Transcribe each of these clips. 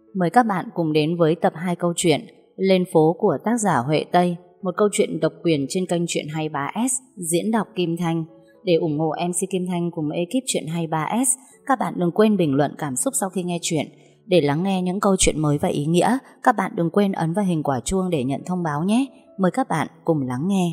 Mời các bạn cùng đến với tập 2 câu chuyện Lên phố của tác giả Huệ Tây, một câu chuyện độc quyền trên kênh Chuyện 23S, diễn đọc Kim Thanh. Để ủng hộ MC Kim Thanh cùng ekip Chuyện 23S, các bạn đừng quên bình luận cảm xúc sau khi nghe chuyện. Để lắng nghe những câu chuyện mới và ý nghĩa, các bạn đừng quên ấn vào hình quả chuông để nhận thông báo nhé. Mời các bạn cùng lắng nghe.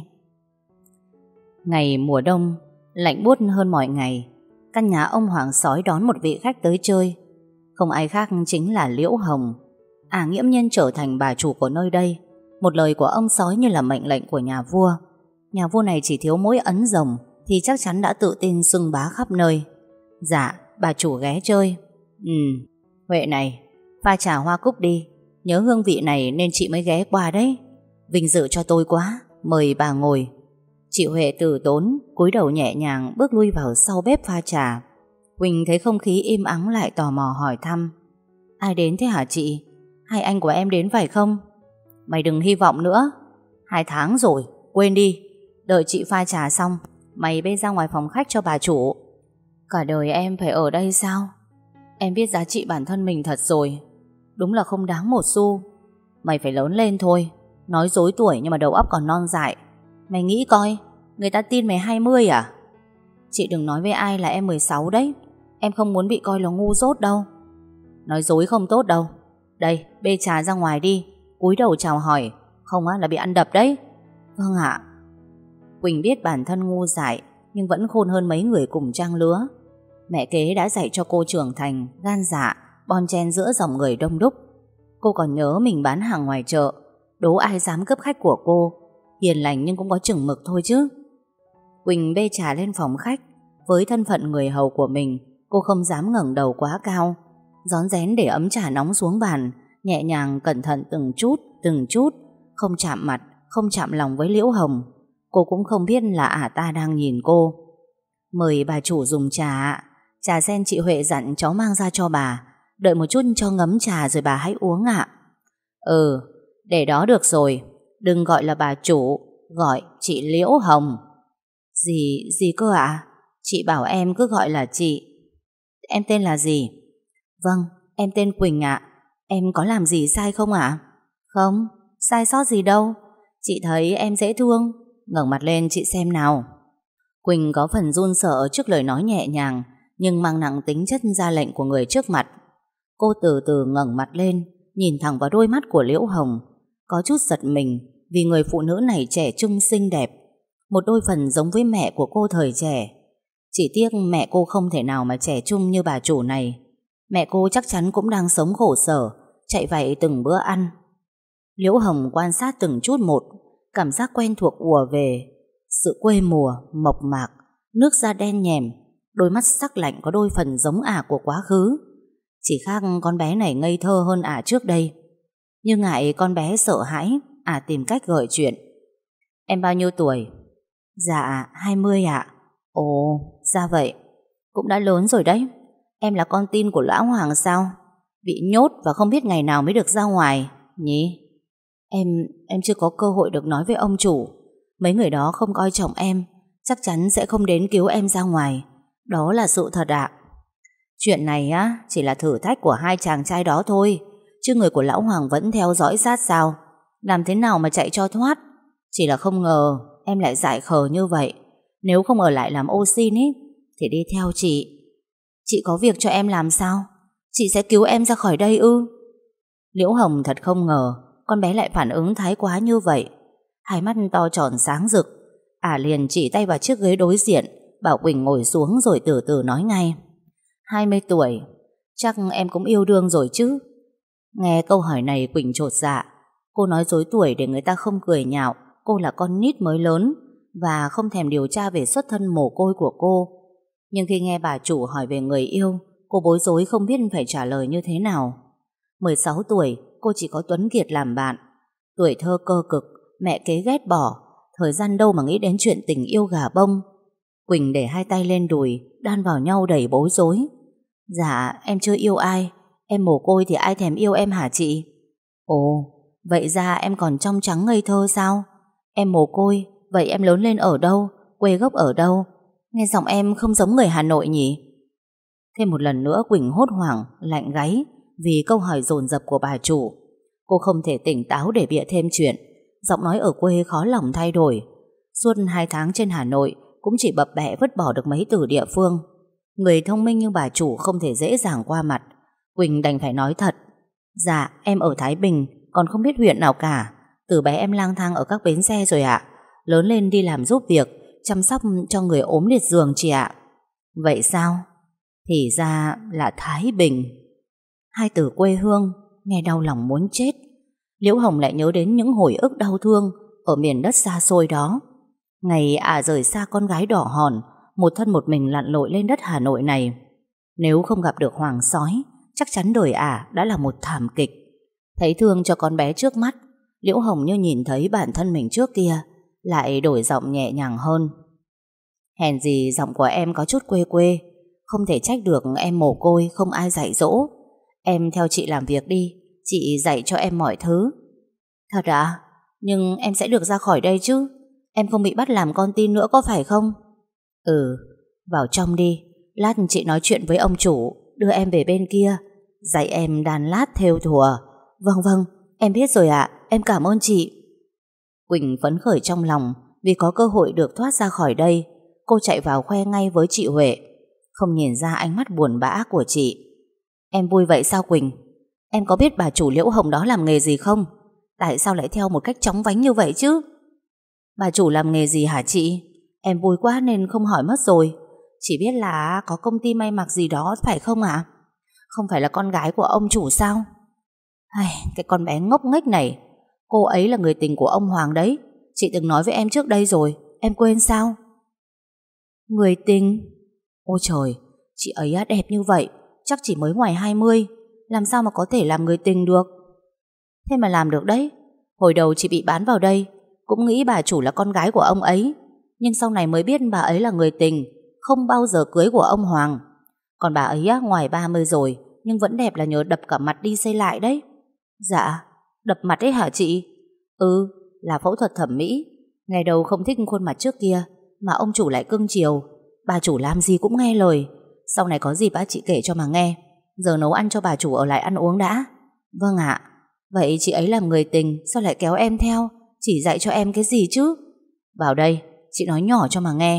Ngày mùa đông, lạnh buốt hơn mọi ngày. Căn nhà ông Hoàng Sói đón một vị khách tới chơi. Không ai khác chính là Liễu Hồng. Nghiễm nhiên trở thành bà chủ của nơi đây. Một lời của ông Sói như là mệnh lệnh của nhà vua. Nhà vua này chỉ thiếu mỗi ấn rồng thì chắc chắn đã tự tin xưng bá khắp nơi. Dạ, bà chủ ghé chơi. Huệ này, pha trà hoa cúc đi. Nhớ hương vị này nên chị mới ghé qua đấy. Vinh dự cho tôi quá, mời bà ngồi. Chị Huệ từ tốn, cúi đầu nhẹ nhàng bước lui vào sau bếp pha trà. Quỳnh thấy không khí im ắng lại tò mò hỏi thăm. Ai đến thế hả chị? Hai anh của em đến phải không? Mày đừng hy vọng nữa. 2 tháng rồi, quên đi. Đợi chị pha trà xong, mày bê ra ngoài phòng khách cho bà chủ. Cả đời em phải ở đây sao? Em biết giá trị bản thân mình thật rồi. Đúng là không đáng một xu. Mày phải lớn lên thôi. Nói dối tuổi nhưng mà đầu óc còn non dại. Mày nghĩ coi, người ta tin mày 20 à? Chị đừng nói với ai là em 16 đấy. Em không muốn bị coi là ngu dốt đâu. Nói dối không tốt đâu. Đây, bê trà ra ngoài đi. Cúi đầu chào hỏi. Không là bị ăn đập đấy. Vâng ạ. Quỳnh biết bản thân ngu dại, nhưng vẫn khôn hơn mấy người cùng trang lứa. Mẹ kế đã dạy cho cô trưởng thành, gan dạ, bon chen giữa dòng người đông đúc. Cô còn nhớ mình bán hàng ngoài chợ. Đố ai dám cướp khách của cô. Hiền lành nhưng cũng có chừng mực thôi chứ. Quỳnh bê trà lên phòng khách. Với thân phận người hầu của mình, cô không dám ngẩng đầu quá cao. Rón rén để ấm trà nóng xuống bàn, nhẹ nhàng cẩn thận từng chút, không chạm mặt, không chạm lòng với Liễu Hồng. Cô cũng không biết là ta đang nhìn cô. Mời bà chủ dùng trà ạ. Trà sen chị Huệ dặn cháu mang ra cho bà. Đợi một chút cho ngấm trà rồi bà hãy uống ạ. Để đó được rồi. Đừng gọi là bà chủ, gọi chị Liễu Hồng. Gì cơ ạ? Chị bảo em cứ gọi là chị. Em tên là gì? Vâng, em tên Quỳnh ạ. Em có làm gì sai không ạ? Không, sai sót gì đâu. Chị thấy em dễ thương. Ngẩng mặt lên chị xem nào. Quỳnh có phần run sợ trước lời nói nhẹ nhàng, nhưng mang nặng tính chất ra lệnh của người trước mặt. Cô từ từ ngẩng mặt lên, nhìn thẳng vào đôi mắt của Liễu Hồng. Có chút giật mình vì người phụ nữ này trẻ trung xinh đẹp, một đôi phần giống với mẹ của cô thời trẻ. Chỉ tiếc mẹ cô không thể nào mà trẻ trung như bà chủ này. Mẹ cô chắc chắn cũng đang sống khổ sở, chạy vạy từng bữa ăn. Liễu Hồng quan sát từng chút một, cảm giác quen thuộc ùa về. Sự quê mùa, mộc mạc, nước da đen nhèm, đôi mắt sắc lạnh có đôi phần giống của quá khứ. Chỉ khác con bé này ngây thơ hơn trước đây. Nhưng ngại con bé sợ hãi, tìm cách gợi chuyện. Em bao nhiêu tuổi? Dạ 20 ạ. Ồ, ra vậy. Cũng đã lớn rồi đấy. Em là con tin của lão Hoàng sao? Bị nhốt và không biết ngày nào mới được ra ngoài nhỉ? Em chưa có cơ hội được nói với ông chủ. Mấy người đó không coi trọng em, chắc chắn sẽ không đến cứu em ra ngoài. Đó là sự thật ạ. Chuyện này chỉ là thử thách của 2 chàng trai đó thôi, chứ người của lão Hoàng vẫn theo dõi sát sao. Làm thế nào mà chạy cho thoát. Chỉ là không ngờ em lại dại khờ như vậy. Nếu không ở lại làm ô xin thì đi theo chị. Chị có việc cho em làm sao? Chị sẽ cứu em ra khỏi đây ư? Liễu Hồng thật không ngờ con bé lại phản ứng thái quá như vậy. Hai mắt to tròn sáng rực. Liền chỉ tay vào chiếc ghế đối diện, bảo Quỳnh ngồi xuống rồi từ từ nói ngay. 20 tuổi, chắc em cũng yêu đương rồi chứ? Nghe câu hỏi này Quỳnh chột dạ. Cô nói dối tuổi để người ta không cười nhạo cô là con nít mới lớn, và không thèm điều tra về xuất thân mồ côi của cô. Nhưng khi nghe bà chủ hỏi về người yêu, cô bối rối không biết phải trả lời như thế nào. 16 tuổi, cô chỉ có Tuấn Kiệt làm bạn. Tuổi thơ cơ cực, mẹ kế ghét bỏ, thời gian đâu mà nghĩ đến chuyện tình yêu gà bông. Quỳnh để 2 tay lên đùi, đan vào nhau đầy bối rối. Dạ, em chưa yêu ai. Em mồ côi thì ai thèm yêu em hả chị? Ồ, vậy ra em còn trong trắng ngây thơ sao? Em mồ côi, vậy em lớn lên ở đâu? Quê gốc ở đâu? Nghe giọng em không giống người Hà Nội nhỉ? Thêm một lần nữa Quỳnh hốt hoảng, lạnh gáy, vì câu hỏi dồn dập của bà chủ. Cô không thể tỉnh táo để bịa thêm chuyện. Giọng nói ở quê khó lòng thay đổi. Suốt 2 tháng trên Hà Nội cũng chỉ bập bẹ vứt bỏ được mấy từ địa phương. Người thông minh như bà chủ không thể dễ dàng qua mặt. Quỳnh đành phải nói thật. Dạ, em ở Thái Bình, còn không biết huyện nào cả. Từ bé em lang thang ở các bến xe rồi ạ. Lớn lên đi làm giúp việc, chăm sóc cho người ốm liệt giường chị ạ. Vậy sao? Thì ra là Thái Bình. 2 từ quê hương nghe đau lòng muốn chết. Liễu Hồng lại nhớ đến những hồi ức đau thương ở miền đất xa xôi đó. Ngày rời xa con gái đỏ hòn, một thân một mình lặn lội lên đất Hà Nội này. Nếu không gặp được Hoàng sói, chắc chắn đời đã là một thảm kịch. Thấy thương cho con bé trước mắt, Liễu Hồng như nhìn thấy bản thân mình trước kia, lại đổi giọng nhẹ nhàng hơn. Hèn gì giọng của em có chút quê quê, không thể trách được em mồ côi không ai dạy dỗ. Em theo chị làm việc đi, chị dạy cho em mọi thứ. Thật à? Nhưng em sẽ được ra khỏi đây chứ? Em không bị bắt làm con tin nữa có phải không? Ừ, vào trong đi, lát chị nói chuyện với ông chủ, đưa em về bên kia, dạy em đàn lát thêu thùa. Vâng, em biết rồi ạ, em cảm ơn chị. Quỳnh phấn khởi trong lòng vì có cơ hội được thoát ra khỏi đây. Cô chạy vào khoe ngay với chị Huệ, không nhìn ra ánh mắt buồn bã của chị. Em vui vậy sao Quỳnh? Em có biết bà chủ Liễu Hồng đó làm nghề gì không? Tại sao lại theo một cách chóng vánh như vậy chứ? Bà chủ làm nghề gì hả chị? Em vui quá nên không hỏi mất rồi. Chỉ biết là có công ty may mặc gì đó phải không ạ? Không phải là con gái của ông chủ sao? Cái con bé ngốc nghếch này. Cô ấy là người tình của ông Hoàng đấy. Chị từng nói với em trước đây rồi. Em quên sao? Người tình? Ôi trời, chị ấy đẹp như vậy, chắc chỉ mới ngoài 20, làm sao mà có thể làm người tình được? Thế mà làm được đấy. Hồi đầu chị bị bán vào đây cũng nghĩ bà chủ là con gái của ông ấy, nhưng sau này mới biết bà ấy là người tình, không bao giờ cưới của ông Hoàng. Còn bà ấy ngoài 30 rồi, nhưng vẫn đẹp là nhờ đập cả mặt đi xây lại đấy. Dạ, đập mặt ấy hả chị? Ừ, là phẫu thuật thẩm mỹ. Ngày đầu không thích khuôn mặt trước kia, mà ông chủ lại cưng chiều. Bà chủ làm gì cũng nghe lời. Sau này có dịp chị kể cho mà nghe. Giờ nấu ăn cho bà chủ ở lại ăn uống đã. Vâng ạ. Vậy chị ấy làm người tình, sao lại kéo em theo? Chỉ dạy cho em cái gì chứ? Vào đây, chị nói nhỏ cho mà nghe.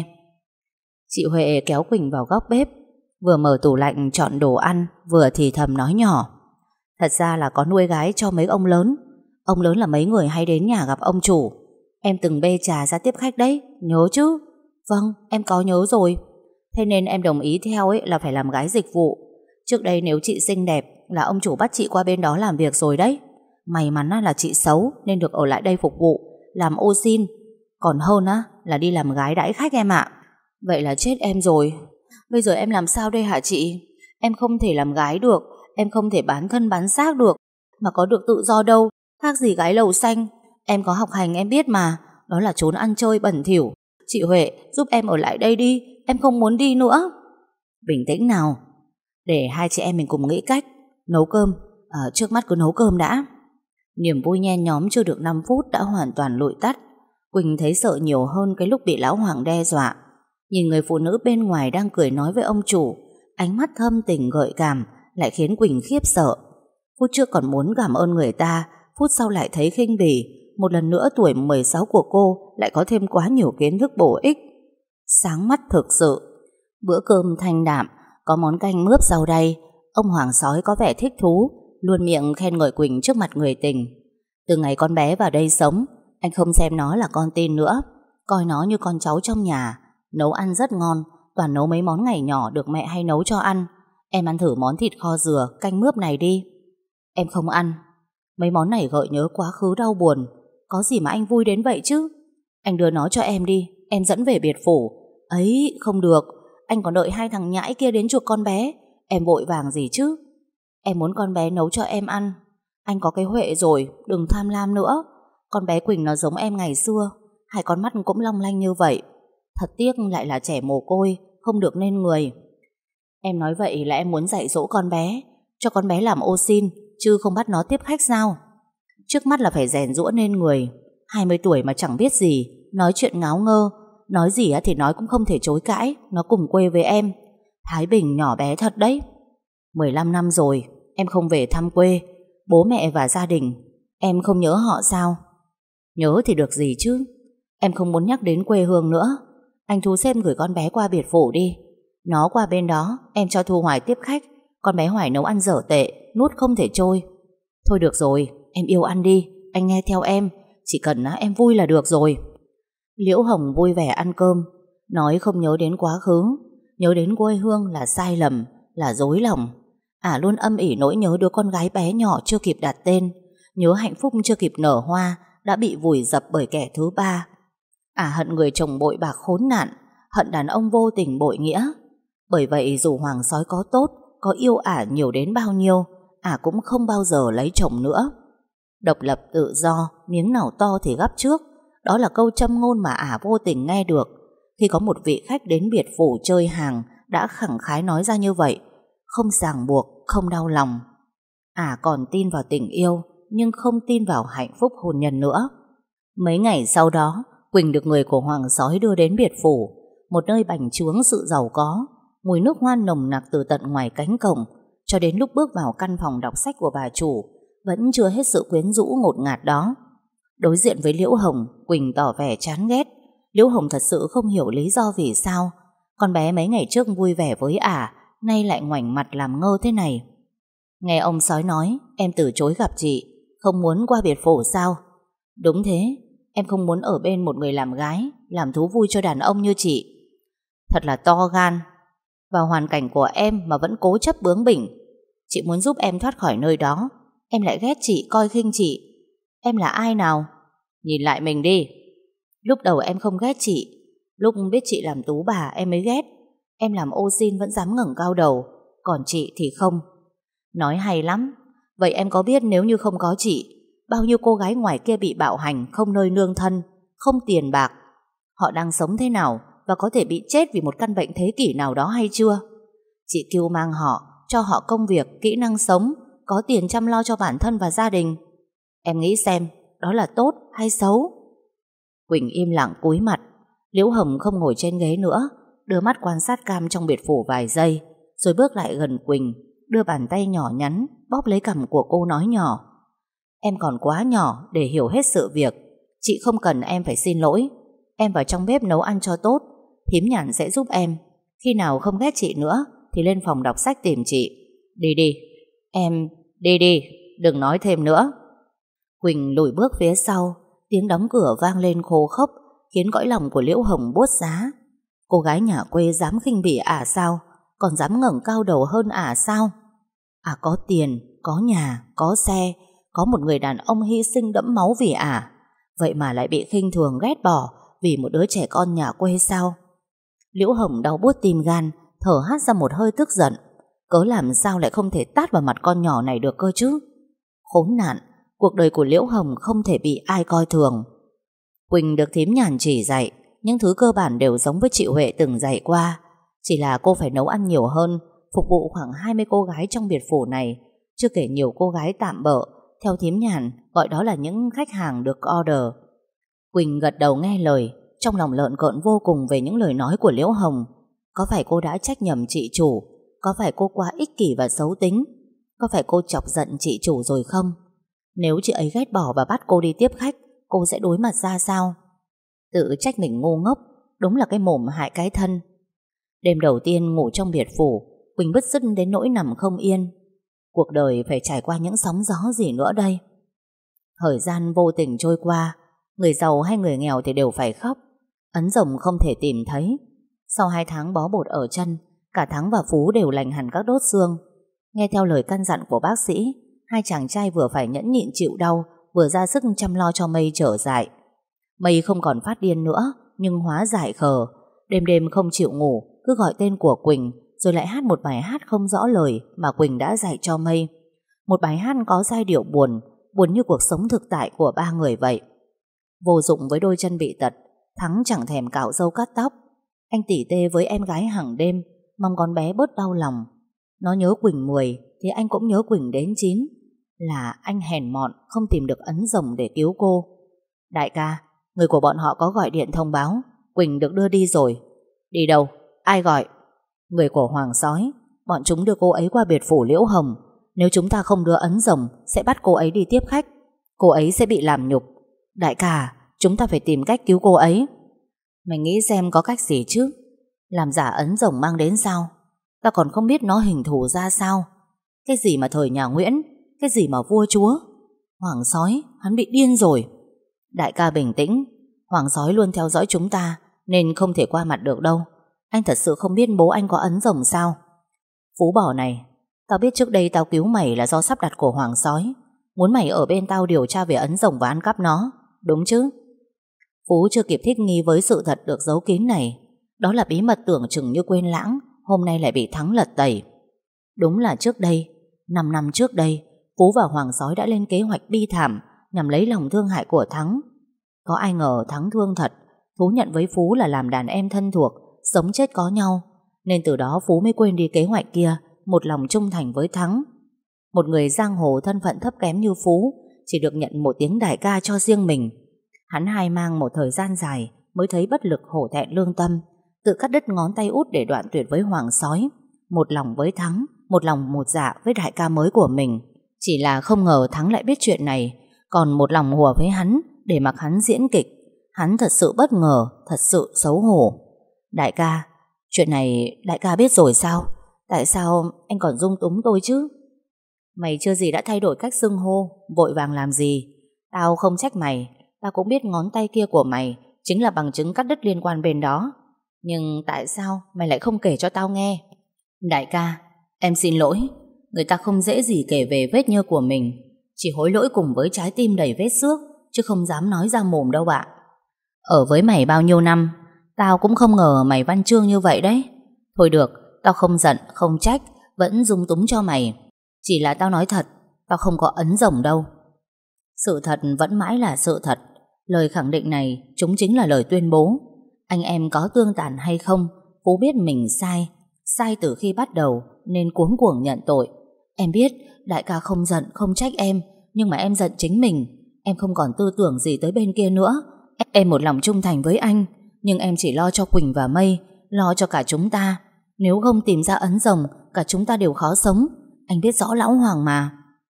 Chị Huệ kéo Quỳnh vào góc bếp, vừa mở tủ lạnh chọn đồ ăn, vừa thì thầm nói nhỏ. Thật ra là có nuôi gái cho mấy ông lớn. Ông lớn là mấy người hay đến nhà gặp ông chủ. Em từng bê trà ra tiếp khách đấy, nhớ chứ? Vâng, em có nhớ rồi. Thế nên em đồng ý theo là phải làm gái dịch vụ. Trước đây nếu chị xinh đẹp là ông chủ bắt chị qua bên đó làm việc rồi đấy. May mắn là chị xấu nên được ở lại đây phục vụ, làm ô xin. Còn hơn là đi làm gái đãi khách em ạ. Vậy là chết em rồi. Bây giờ em làm sao đây hả chị? Em không thể làm gái được, em không thể bán thân bán xác được, mà có được tự do đâu. Khác gì gái lầu xanh. Em có học hành em biết mà, đó là trốn ăn chơi bẩn thỉu. Chị Huệ giúp em ở lại đây đi, em không muốn đi nữa. Bình tĩnh nào, để hai chị em mình cùng nghĩ cách. Nấu cơm, trước mắt cứ nấu cơm đã. Niềm vui nhen nhóm chưa được 5 phút đã hoàn toàn lụi tắt. Quỳnh thấy sợ nhiều hơn cái lúc bị lão Hoàng đe dọa. Nhìn người phụ nữ bên ngoài đang cười nói với ông chủ, ánh mắt thâm tình gợi cảm lại khiến Quỳnh khiếp sợ. Phút trước còn muốn cảm ơn người ta, phút sau lại thấy khinh bỉ. Một lần nữa tuổi 16 của cô lại có thêm quá nhiều kiến thức bổ ích. Sáng mắt thực sự. Bữa cơm thanh đạm, có món canh mướp rau đay. Ông Hoàng sói có vẻ thích thú, luôn miệng khen ngợi Quỳnh trước mặt người tình. Từ ngày con bé vào đây sống, anh không xem nó là con tin nữa, coi nó như con cháu trong nhà. Nấu ăn rất ngon, toàn nấu mấy món ngày nhỏ được mẹ hay nấu cho ăn. Em ăn thử món thịt kho dừa canh mướp này đi. Em không ăn. Mấy món này gợi nhớ quá khứ đau buồn. Có gì mà anh vui đến vậy chứ? Anh đưa nó cho em đi, em dẫn về biệt phủ. Ấy, không được, anh còn đợi 2 thằng nhãi kia đến chuộc con bé. Em vội vàng gì chứ? Em muốn con bé nấu cho em ăn. Anh có cái Huệ rồi, đừng tham lam nữa. Con bé Quỳnh nó giống em ngày xưa, 2 con mắt cũng long lanh như vậy. Thật tiếc lại là trẻ mồ côi, không được nên người. Em nói vậy là em muốn dạy dỗ con bé, cho con bé làm ô xin, chứ không bắt nó tiếp khách sao? Trước mắt là phải rèn giũa nên người. 20 tuổi mà chẳng biết gì, nói chuyện ngáo ngơ. Nói gì thì nói cũng không thể chối cãi. Nó cùng quê với em. Thái Bình nhỏ bé thật đấy. 15 năm rồi, em không về thăm quê, bố mẹ và gia đình. Em không nhớ họ sao? Nhớ thì được gì chứ. Em không muốn nhắc đến quê hương nữa. Anh thu xếp gửi con bé qua biệt phủ đi. Nó qua bên đó, em cho Thu Hoài tiếp khách. Con bé Hoài nấu ăn dở tệ, nuốt không thể trôi. Thôi được rồi, em yêu ăn đi, anh nghe theo em. Chỉ cần em vui là được rồi. Liễu Hồng vui vẻ ăn cơm, nói không nhớ đến quá khứ, nhớ đến quê hương là sai lầm, là dối lòng. Luôn âm ỉ nỗi nhớ đứa con gái bé nhỏ chưa kịp đặt tên, nhớ hạnh phúc chưa kịp nở hoa đã bị vùi dập bởi kẻ thứ ba. Hận người chồng bội bạc khốn nạn, hận đàn ông vô tình bội nghĩa. Bởi vậy dù Hoàng sói có tốt, có yêu nhiều đến bao nhiêu, cũng không bao giờ lấy chồng nữa. Độc lập tự do, miếng nào to thì gắp trước. Đó là câu châm ngôn mà vô tình nghe được khi có một vị khách đến biệt phủ chơi hàng đã khẳng khái nói ra như vậy. Không ràng buộc, không đau lòng. Còn tin vào tình yêu, nhưng không tin vào hạnh phúc hôn nhân nữa. Mấy ngày sau đó, Quỳnh được người của Hoàng sói đưa đến biệt phủ, một nơi bành trướng sự giàu có. Mùi nước hoa nồng nặc từ tận ngoài cánh cổng cho đến lúc bước vào căn phòng đọc sách của bà chủ vẫn chưa hết sự quyến rũ ngột ngạt đó. Đối diện với Liễu Hồng, Quỳnh tỏ vẻ chán ghét. Liễu Hồng thật sự không hiểu lý do vì sao con bé mấy ngày trước vui vẻ với nay lại ngoảnh mặt làm ngơ thế này. Nghe ông sói nói em từ chối gặp chị, không muốn qua biệt phủ sao? Đúng thế, em không muốn ở bên một người làm gái, làm thú vui cho đàn ông như chị. Thật là to gan. Vào hoàn cảnh của em mà vẫn cố chấp bướng bỉnh. Chị muốn giúp em thoát khỏi nơi đó, em lại ghét chị, coi khinh chị. Em là ai nào? Nhìn lại mình đi. Lúc đầu em không ghét chị, lúc biết chị làm tú bà em mới ghét. Em làm ô xin vẫn dám ngẩng cao đầu, còn chị thì không. Nói hay lắm. Vậy em có biết nếu như không có chị, bao nhiêu cô gái ngoài kia bị bạo hành, không nơi nương thân, không tiền bạc, họ đang sống thế nào và có thể bị chết vì một căn bệnh thế kỷ nào đó hay chưa? Chị cưu mang họ, cho họ công việc, kỹ năng sống, có tiền chăm lo cho bản thân và gia đình. Em nghĩ xem, đó là tốt hay xấu? Quỳnh im lặng cúi mặt. Liễu Hồng không ngồi trên ghế nữa, đưa mắt quan sát cam trong biệt phủ vài giây, rồi bước lại gần Quỳnh, đưa bàn tay nhỏ nhắn bóp lấy cằm của cô nói nhỏ. Em còn quá nhỏ để hiểu hết sự việc. Chị không cần em phải xin lỗi. Em vào trong bếp nấu ăn cho tốt, thím Nhàn sẽ giúp em. Khi nào không ghét chị nữa thì lên phòng đọc sách tìm chị. Đi đi. Em đi đi, đừng nói thêm nữa. Quỳnh lùi bước phía sau, tiếng đóng cửa vang lên khô khốc, khiến cõi lòng của Liễu Hồng buốt giá. Cô gái nhà quê dám khinh bỉ sao? Còn dám ngẩng cao đầu hơn sao? Có tiền, có nhà, có xe, có một người đàn ông hy sinh đẫm máu vì vậy mà lại bị khinh thường ghét bỏ vì một đứa trẻ con nhà quê sao? Liễu Hồng đau buốt tim gan, thở hắt ra một hơi tức giận. Cớ làm sao lại không thể tát vào mặt con nhỏ này được cơ chứ? Khốn nạn, cuộc đời của Liễu Hồng không thể bị ai coi thường. Quỳnh được thím Nhàn chỉ dạy, những thứ cơ bản đều giống với chị Huệ từng dạy qua. Chỉ là cô phải nấu ăn nhiều hơn, phục vụ khoảng 20 cô gái trong biệt phủ này, chưa kể nhiều cô gái tạm bợ, theo thím Nhàn gọi đó là những khách hàng được order. Quỳnh gật đầu nghe lời, trong lòng lợn cợn vô cùng về những lời nói của Liễu Hồng. Có phải cô đã trách nhầm chị chủ? Có phải cô quá ích kỷ và xấu tính? Có phải cô chọc giận chị chủ rồi không? Nếu chị ấy ghét bỏ và bắt cô đi tiếp khách, cô sẽ đối mặt ra sao? Tự trách mình ngu ngốc, đúng là cái mồm hại cái thân. Đêm đầu tiên ngủ trong biệt phủ, Quỳnh bứt rứt đến nỗi nằm không yên. Cuộc đời phải trải qua những sóng gió gì nữa đây? Thời gian vô tình trôi qua, người giàu hay người nghèo thì đều phải khóc. Ấn rồng không thể tìm thấy. Sau 2 tháng bó bột ở chân, cả Thắng và Phú đều lành hẳn các đốt xương. Nghe theo lời căn dặn của bác sĩ, hai chàng trai vừa phải nhẫn nhịn chịu đau, vừa ra sức chăm lo cho Mây trở dại. Mây không còn phát điên nữa, nhưng hóa dại khờ. Đêm đêm không chịu ngủ, cứ gọi tên của Quỳnh, rồi lại hát một bài hát không rõ lời mà Quỳnh đã dạy cho Mây. Một bài hát có giai điệu buồn, buồn như cuộc sống thực tại của ba người vậy. Vô dụng với đôi chân bị tật, Thắng chẳng thèm cạo râu cắt tóc. Anh tỉ tê với em gái hàng đêm, mong con bé bớt đau lòng. Nó nhớ Quỳnh 10 thì anh cũng nhớ Quỳnh đến 9. Là anh hèn mọn không tìm được ấn rồng để cứu cô. Đại ca, người của bọn họ có gọi điện thông báo Quỳnh được đưa đi rồi. Đi đâu? Ai gọi? Người của Hoàng sói. Bọn chúng đưa cô ấy qua biệt phủ Liễu Hồng. Nếu chúng ta không đưa ấn rồng sẽ bắt cô ấy đi tiếp khách. Cô ấy sẽ bị làm nhục. Đại ca, chúng ta phải tìm cách cứu cô ấy. Mày nghĩ xem có cách gì chứ? Làm giả ấn rồng mang đến sao? Ta còn không biết nó hình thù ra sao. Cái gì mà thời nhà Nguyễn, cái gì mà vua chúa. Hoàng sói, hắn bị điên rồi. Đại ca bình tĩnh. Hoàng sói luôn theo dõi chúng ta nên không thể qua mặt được đâu. Anh thật sự không biết bố anh có ấn rồng sao? Phú bỏ này, tao biết trước đây tao cứu mày là do sắp đặt của Hoàng sói, muốn mày ở bên tao điều tra về ấn rồng và ăn cắp nó, đúng chứ? Phú chưa kịp thích nghi với sự thật được giấu kín này. Đó là bí mật tưởng chừng như quên lãng, hôm nay lại bị Thắng lật tẩy. Đúng là trước đây, 5 năm trước đây, Phú và Hoàng sói đã lên kế hoạch bi thảm nhằm lấy lòng thương hại của Thắng. Có ai ngờ Thắng thương thật, thú nhận với Phú là làm đàn em thân thuộc, sống chết có nhau, nên từ đó Phú mới quên đi kế hoạch kia, một lòng trung thành với Thắng. Một người giang hồ thân phận thấp kém như Phú chỉ được nhận một tiếng đại ca cho riêng mình. Hắn hai mang một thời gian dài mới thấy bất lực hổ thẹn lương tâm, tự cắt đứt ngón tay út để đoạn tuyệt với Hoàng sói, một lòng với Thắng, một lòng một dạ với đại ca mới của mình. Chỉ là không ngờ Thắng lại biết chuyện này, còn một lòng hùa với hắn để mặc hắn diễn kịch. Hắn thật sự bất ngờ, thật sự xấu hổ. Đại ca, chuyện này đại ca biết rồi sao? Tại sao anh còn dung túng tôi chứ? Mày chưa gì đã thay đổi cách xưng hô, vội vàng làm gì? Tao không trách mày, tao cũng biết ngón tay kia của mày chính là bằng chứng cắt đứt liên quan bên đó. Nhưng tại sao mày lại không kể cho tao nghe? Đại ca, em xin lỗi. Người ta không dễ gì kể về vết nhơ của mình, chỉ hối lỗi cùng với trái tim đầy vết xước, chứ không dám nói ra mồm đâu ạ. Ở với mày bao nhiêu năm, tao cũng không ngờ mày văn chương như vậy đấy. Thôi được, tao không giận, không trách, vẫn dung túng cho mày. Chỉ là tao nói thật, tao không có ấn rồng đâu. Sự thật vẫn mãi là sự thật. Lời khẳng định này chúng chính là lời tuyên bố. Anh em có tương tàn hay không, Phú biết mình sai, sai từ khi bắt đầu nên cuống cuồng nhận tội. Em biết đại ca không giận, không trách em, nhưng mà em giận chính mình. Em không còn tư tưởng gì tới bên kia nữa. Em một lòng trung thành với anh, nhưng em chỉ lo cho Quỳnh và Mây, lo cho cả chúng ta. Nếu không tìm ra ấn rồng, cả chúng ta đều khó sống. Anh biết rõ lão Hoàng mà.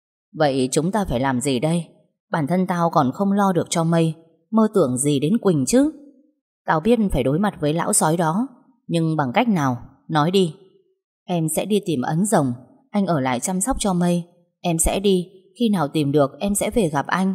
Vậy chúng ta phải làm gì đây? Bản thân tao còn không lo được cho Mây, mơ tưởng gì đến Quỳnh chứ? Tao biết phải đối mặt với lão sói đó, nhưng bằng cách nào? Nói đi. Em sẽ đi tìm ấn rồng, anh ở lại chăm sóc cho Mây. Em sẽ đi, khi nào tìm được em sẽ về gặp anh.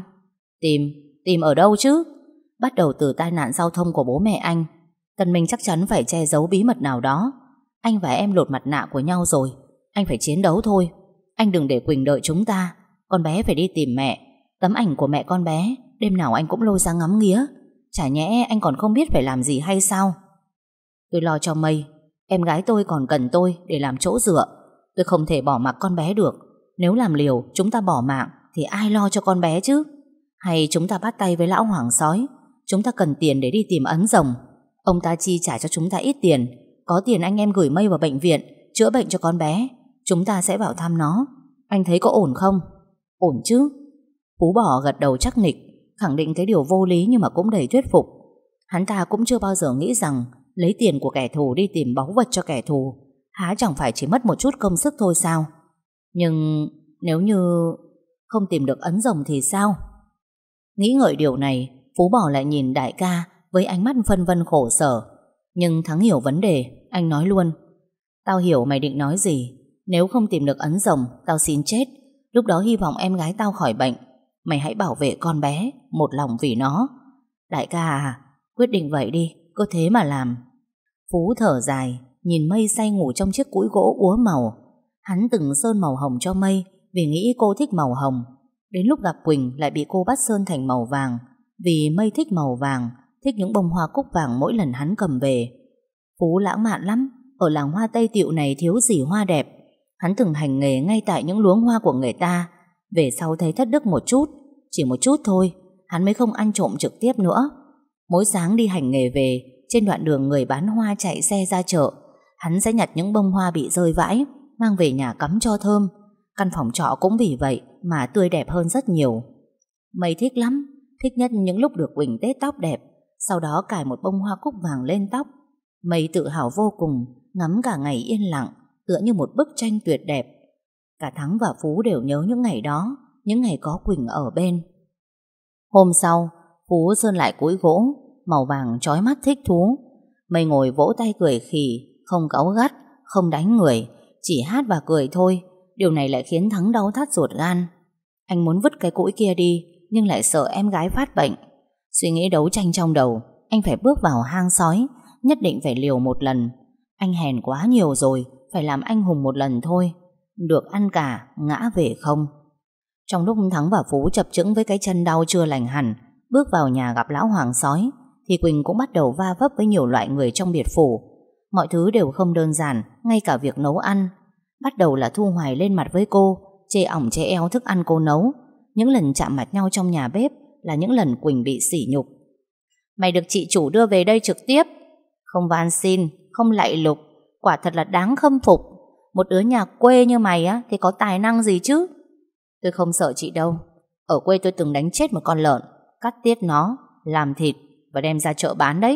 Tìm ở đâu chứ? Bắt đầu từ tai nạn giao thông của bố mẹ anh, Tân Minh chắc chắn phải che giấu bí mật nào đó. Anh và em lột mặt nạ của nhau rồi, anh phải chiến đấu thôi. Anh đừng để Quỳnh đợi chúng ta. Con bé phải đi tìm mẹ. Tấm ảnh của mẹ con bé đêm nào anh cũng lôi ra ngắm nghía. Chả nhẽ anh còn không biết phải làm gì hay sao? Tôi lo cho Mây. Em gái tôi còn cần tôi để làm chỗ dựa. Tôi không thể bỏ mặc con bé được. Nếu làm liều chúng ta bỏ mạng thì ai lo cho con bé chứ? Hay chúng ta bắt tay với lão Hoàng sói? Chúng ta cần tiền để đi tìm ấn rồng. Ông ta chi trả cho chúng ta ít tiền. Có tiền anh em gửi Mây vào bệnh viện chữa bệnh cho con bé. Chúng ta sẽ vào thăm nó. Anh thấy có ổn không? Ổn chứ. Phú Bỏ gật đầu chắc nịch, khẳng định cái điều vô lý nhưng mà cũng đầy thuyết phục. Hắn ta cũng chưa bao giờ nghĩ rằng lấy tiền của kẻ thù đi tìm báu vật cho kẻ thù há chẳng phải chỉ mất một chút công sức thôi sao? Nhưng nếu như không tìm được ấn rồng thì sao? Nghĩ ngợi điều này, Phú Bỏ lại nhìn đại ca với ánh mắt phân vân khổ sở. Nhưng Thắng hiểu vấn đề, anh nói luôn. Tao hiểu mày định nói gì. Nếu không tìm được ấn rồng, tao xin chết. Lúc đó hy vọng em gái tao khỏi bệnh. Mày hãy bảo vệ con bé, một lòng vì nó. Đại ca à, quyết định vậy đi, cứ thế mà làm. Phú thở dài, nhìn Mây say ngủ trong chiếc cũi gỗ úa màu. Hắn từng sơn màu hồng cho Mây vì nghĩ cô thích màu hồng. Đến lúc gặp Quỳnh lại bị cô bắt sơn thành màu vàng, vì Mây thích màu vàng, thích những bông hoa cúc vàng mỗi lần hắn cầm về. Phú lãng mạn lắm. Ở làng hoa Tây Tiệu này thiếu gì hoa đẹp. Hắn từng hành nghề ngay tại những luống hoa của người ta. Về sau thấy thất đức một chút, chỉ một chút thôi, hắn mới không ăn trộm trực tiếp nữa. Mỗi sáng đi hành nghề về, trên đoạn đường người bán hoa chạy xe ra chợ, hắn sẽ nhặt những bông hoa bị rơi vãi, mang về nhà cắm cho thơm. Căn phòng trọ cũng vì vậy mà tươi đẹp hơn rất nhiều. Mây thích lắm, thích nhất những lúc được Quỳnh tết tóc đẹp, sau đó cài một bông hoa cúc vàng lên tóc. Mây tự hào vô cùng, ngắm cả ngày yên lặng, tựa như một bức tranh tuyệt đẹp. Cả Thắng và Phú đều nhớ những ngày đó, những ngày có Quỳnh ở bên. Hôm sau, Phú sơn lại cối gỗ màu vàng chói mắt thích thú. Mây ngồi vỗ tay cười khì, không cáu gắt, không đánh người, chỉ hát và cười thôi. Điều này lại khiến Thắng đau thắt ruột gan. Anh muốn vứt cái cối kia đi, nhưng lại sợ em gái phát bệnh. Suy nghĩ đấu tranh trong đầu, anh phải bước vào hang sói, nhất định phải liều một lần. Anh hèn quá nhiều rồi, phải làm anh hùng một lần thôi. Được ăn cả, ngã về không. Trong lúc Thắng và Phú chập chững với cái chân đau chưa lành hẳn, bước vào nhà gặp lão hoàng sói, thì Quỳnh cũng bắt đầu va vấp với nhiều loại người trong biệt phủ. Mọi thứ đều không đơn giản, ngay cả việc nấu ăn. Bắt đầu là Thu Hoài lên mặt với cô, chê ỏng chê eo thức ăn cô nấu. Những lần chạm mặt nhau trong nhà bếp là những lần Quỳnh bị sỉ nhục. Mày được chị chủ đưa về đây trực tiếp, không van xin, không lạy lục, quả thật là đáng khâm phục. Một đứa nhà quê như mày á thì có tài năng gì chứ. Tôi không sợ chị đâu. Ở quê tôi từng đánh chết một con lợn, cắt tiết nó, làm thịt và đem ra chợ bán đấy.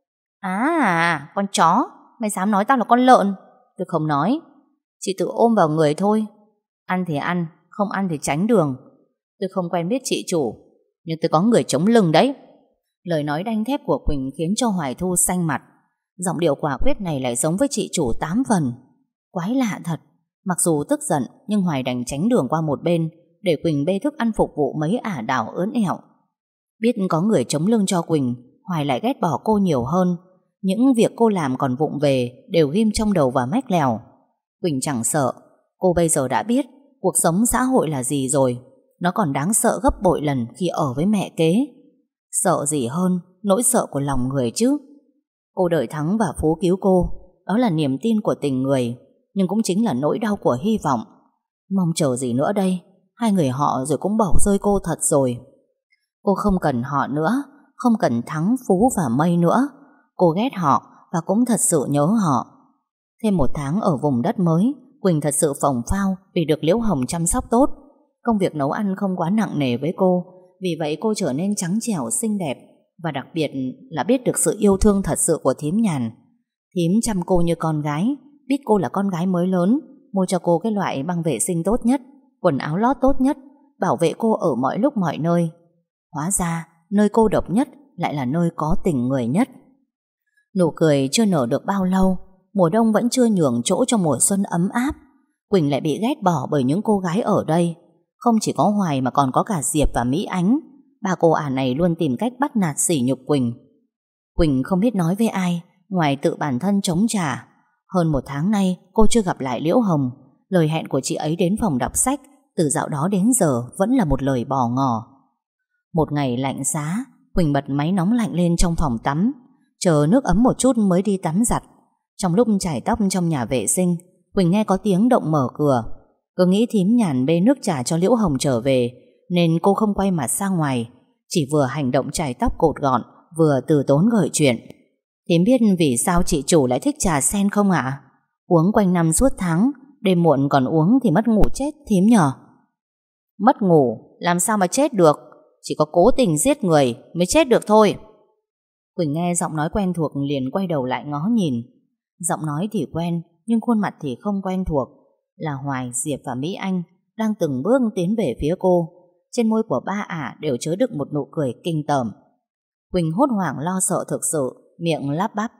À, con chó, mày dám nói tao là con lợn? Tôi không nói, chị tự ôm vào người thôi. Ăn thì ăn, không ăn thì tránh đường. Tôi không quen biết chị chủ, nhưng tôi có người chống lưng đấy. Lời nói đanh thép của Quỳnh khiến cho Hoài Thu xanh mặt. Giọng điệu quả quyết này lại giống với chị chủ 8 phần. Quái lạ thật. Mặc dù tức giận, nhưng Hoài đành tránh đường qua một bên, để Quỳnh bê thức ăn phục vụ mấy ả đảo ớn ẹo. Biết có người chống lưng cho Quỳnh, Hoài lại ghét bỏ cô nhiều hơn. Những việc cô làm còn vụng về đều ghim trong đầu và mách lèo. Quỳnh chẳng sợ. Cô bây giờ đã biết cuộc sống xã hội là gì rồi. Nó còn đáng sợ gấp bội lần khi ở với mẹ kế. Sợ gì hơn nỗi sợ của lòng người chứ. Cô đợi Thắng và Phú cứu cô. Đó là niềm tin của tình người, nhưng cũng chính là nỗi đau của hy vọng. Mong chờ gì nữa đây. Hai người họ rồi cũng bỏ rơi cô thật rồi. Cô không cần họ nữa, không cần Thắng, Phú và Mây nữa. Cô ghét họ và cũng thật sự nhớ họ. Thêm một tháng ở vùng đất mới, Quỳnh thật sự phồng phao vì được Liễu Hồng chăm sóc tốt. Công việc nấu ăn không quá nặng nề với cô, vì vậy cô trở nên trắng trẻo xinh đẹp, và đặc biệt là biết được sự yêu thương thật sự của thím Nhàn. Thím chăm cô như con gái, biết cô là con gái mới lớn, mua cho cô cái loại băng vệ sinh tốt nhất, quần áo lót tốt nhất, bảo vệ cô ở mọi lúc mọi nơi. Hóa ra, nơi cô độc nhất lại là nơi có tình người nhất. Nụ cười chưa nở được bao lâu, mùa đông vẫn chưa nhường chỗ cho mùa xuân ấm áp. Quỳnh lại bị ghét bỏ bởi những cô gái ở đây. Không chỉ có Hoài mà còn có cả Diệp và Mỹ Ánh. Ba cô ả này luôn tìm cách bắt nạt sỉ nhục Quỳnh. Quỳnh không biết nói với ai ngoài tự bản thân chống trả. Hơn một tháng nay cô chưa gặp lại Liễu Hồng. Lời hẹn của chị ấy đến phòng đọc sách từ dạo đó đến giờ vẫn là một lời bỏ ngỏ. Một ngày lạnh giá, Quỳnh bật máy nóng lạnh lên trong phòng tắm, chờ nước ấm một chút mới đi tắm giặt. Trong lúc chải tóc trong nhà vệ sinh, Quỳnh nghe có tiếng động mở cửa. Cứ nghĩ thím Nhàn bê nước trà cho Liễu Hồng trở về, nên cô không quay mặt ra ngoài, chỉ vừa hành động chải tóc cột gọn, vừa từ tốn gợi chuyện. Thím biết vì sao chị chủ lại thích trà sen không ạ? Uống quanh năm suốt tháng, đêm muộn còn uống thì mất ngủ chết thím nhờ. Mất ngủ làm sao mà chết được, chỉ có cố tình giết người mới chết được thôi. Quỳnh nghe giọng nói quen thuộc liền quay đầu lại ngó nhìn. Giọng nói thì quen, nhưng khuôn mặt thì không quen thuộc. Là Hoài, Diệp và Mỹ Anh đang từng bước tiến về phía cô. Trên môi của ba ả đều chứa đựng một nụ cười kinh tởm. Quỳnh hốt hoảng lo sợ thực sự, miệng lắp bắp.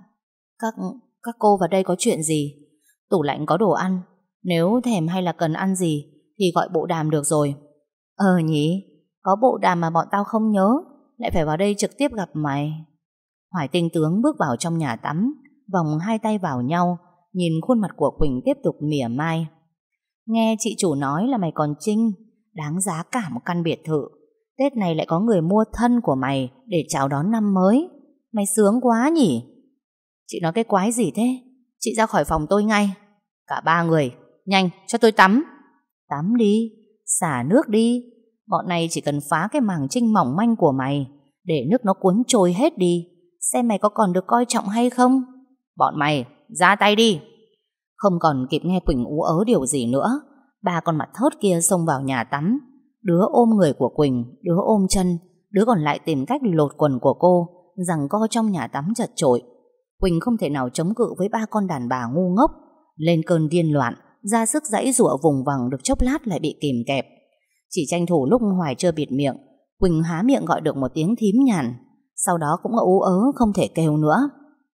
Các cô vào đây có chuyện gì? Tủ lạnh có đồ ăn, nếu thèm hay là cần ăn gì thì gọi bộ đàm được rồi. Nhỉ, có bộ đàm mà bọn tao không nhớ, lại phải vào đây trực tiếp gặp mày. Hoài tinh tướng bước vào trong nhà tắm, vòng hai tay vào nhau, nhìn khuôn mặt của Quỳnh tiếp tục mỉa mai. Nghe chị chủ nói là mày còn trinh, đáng giá cả một căn biệt thự. Tết này lại có người mua thân của mày để chào đón năm mới. Mày sướng quá nhỉ? Chị nói cái quái gì thế? Chị ra khỏi phòng tôi ngay. Cả ba người, nhanh cho tôi tắm. Tắm đi, xả nước đi. Bọn này chỉ cần phá cái màng trinh mỏng manh của mày, để nước nó cuốn trôi hết đi, xem mày có còn được coi trọng hay không. Bọn mày, ra tay đi. Không còn kịp nghe Quỳnh ú ớ điều gì nữa, ba con mặt thớt kia xông vào nhà tắm. Đứa ôm người của Quỳnh, đứa ôm chân, đứa còn lại tìm cách lột quần của cô, giằng co trong nhà tắm chật chội. Quỳnh không thể nào chống cự với ba con đàn bà ngu ngốc. Lên cơn điên loạn, ra sức giãy giụa vùng vằng được chốc lát lại bị kìm kẹp. Chỉ tranh thủ lúc Hoài chưa bịt miệng, Quỳnh há miệng gọi được một tiếng thím nhàn, sau đó cũng ú ớ không thể kêu nữa.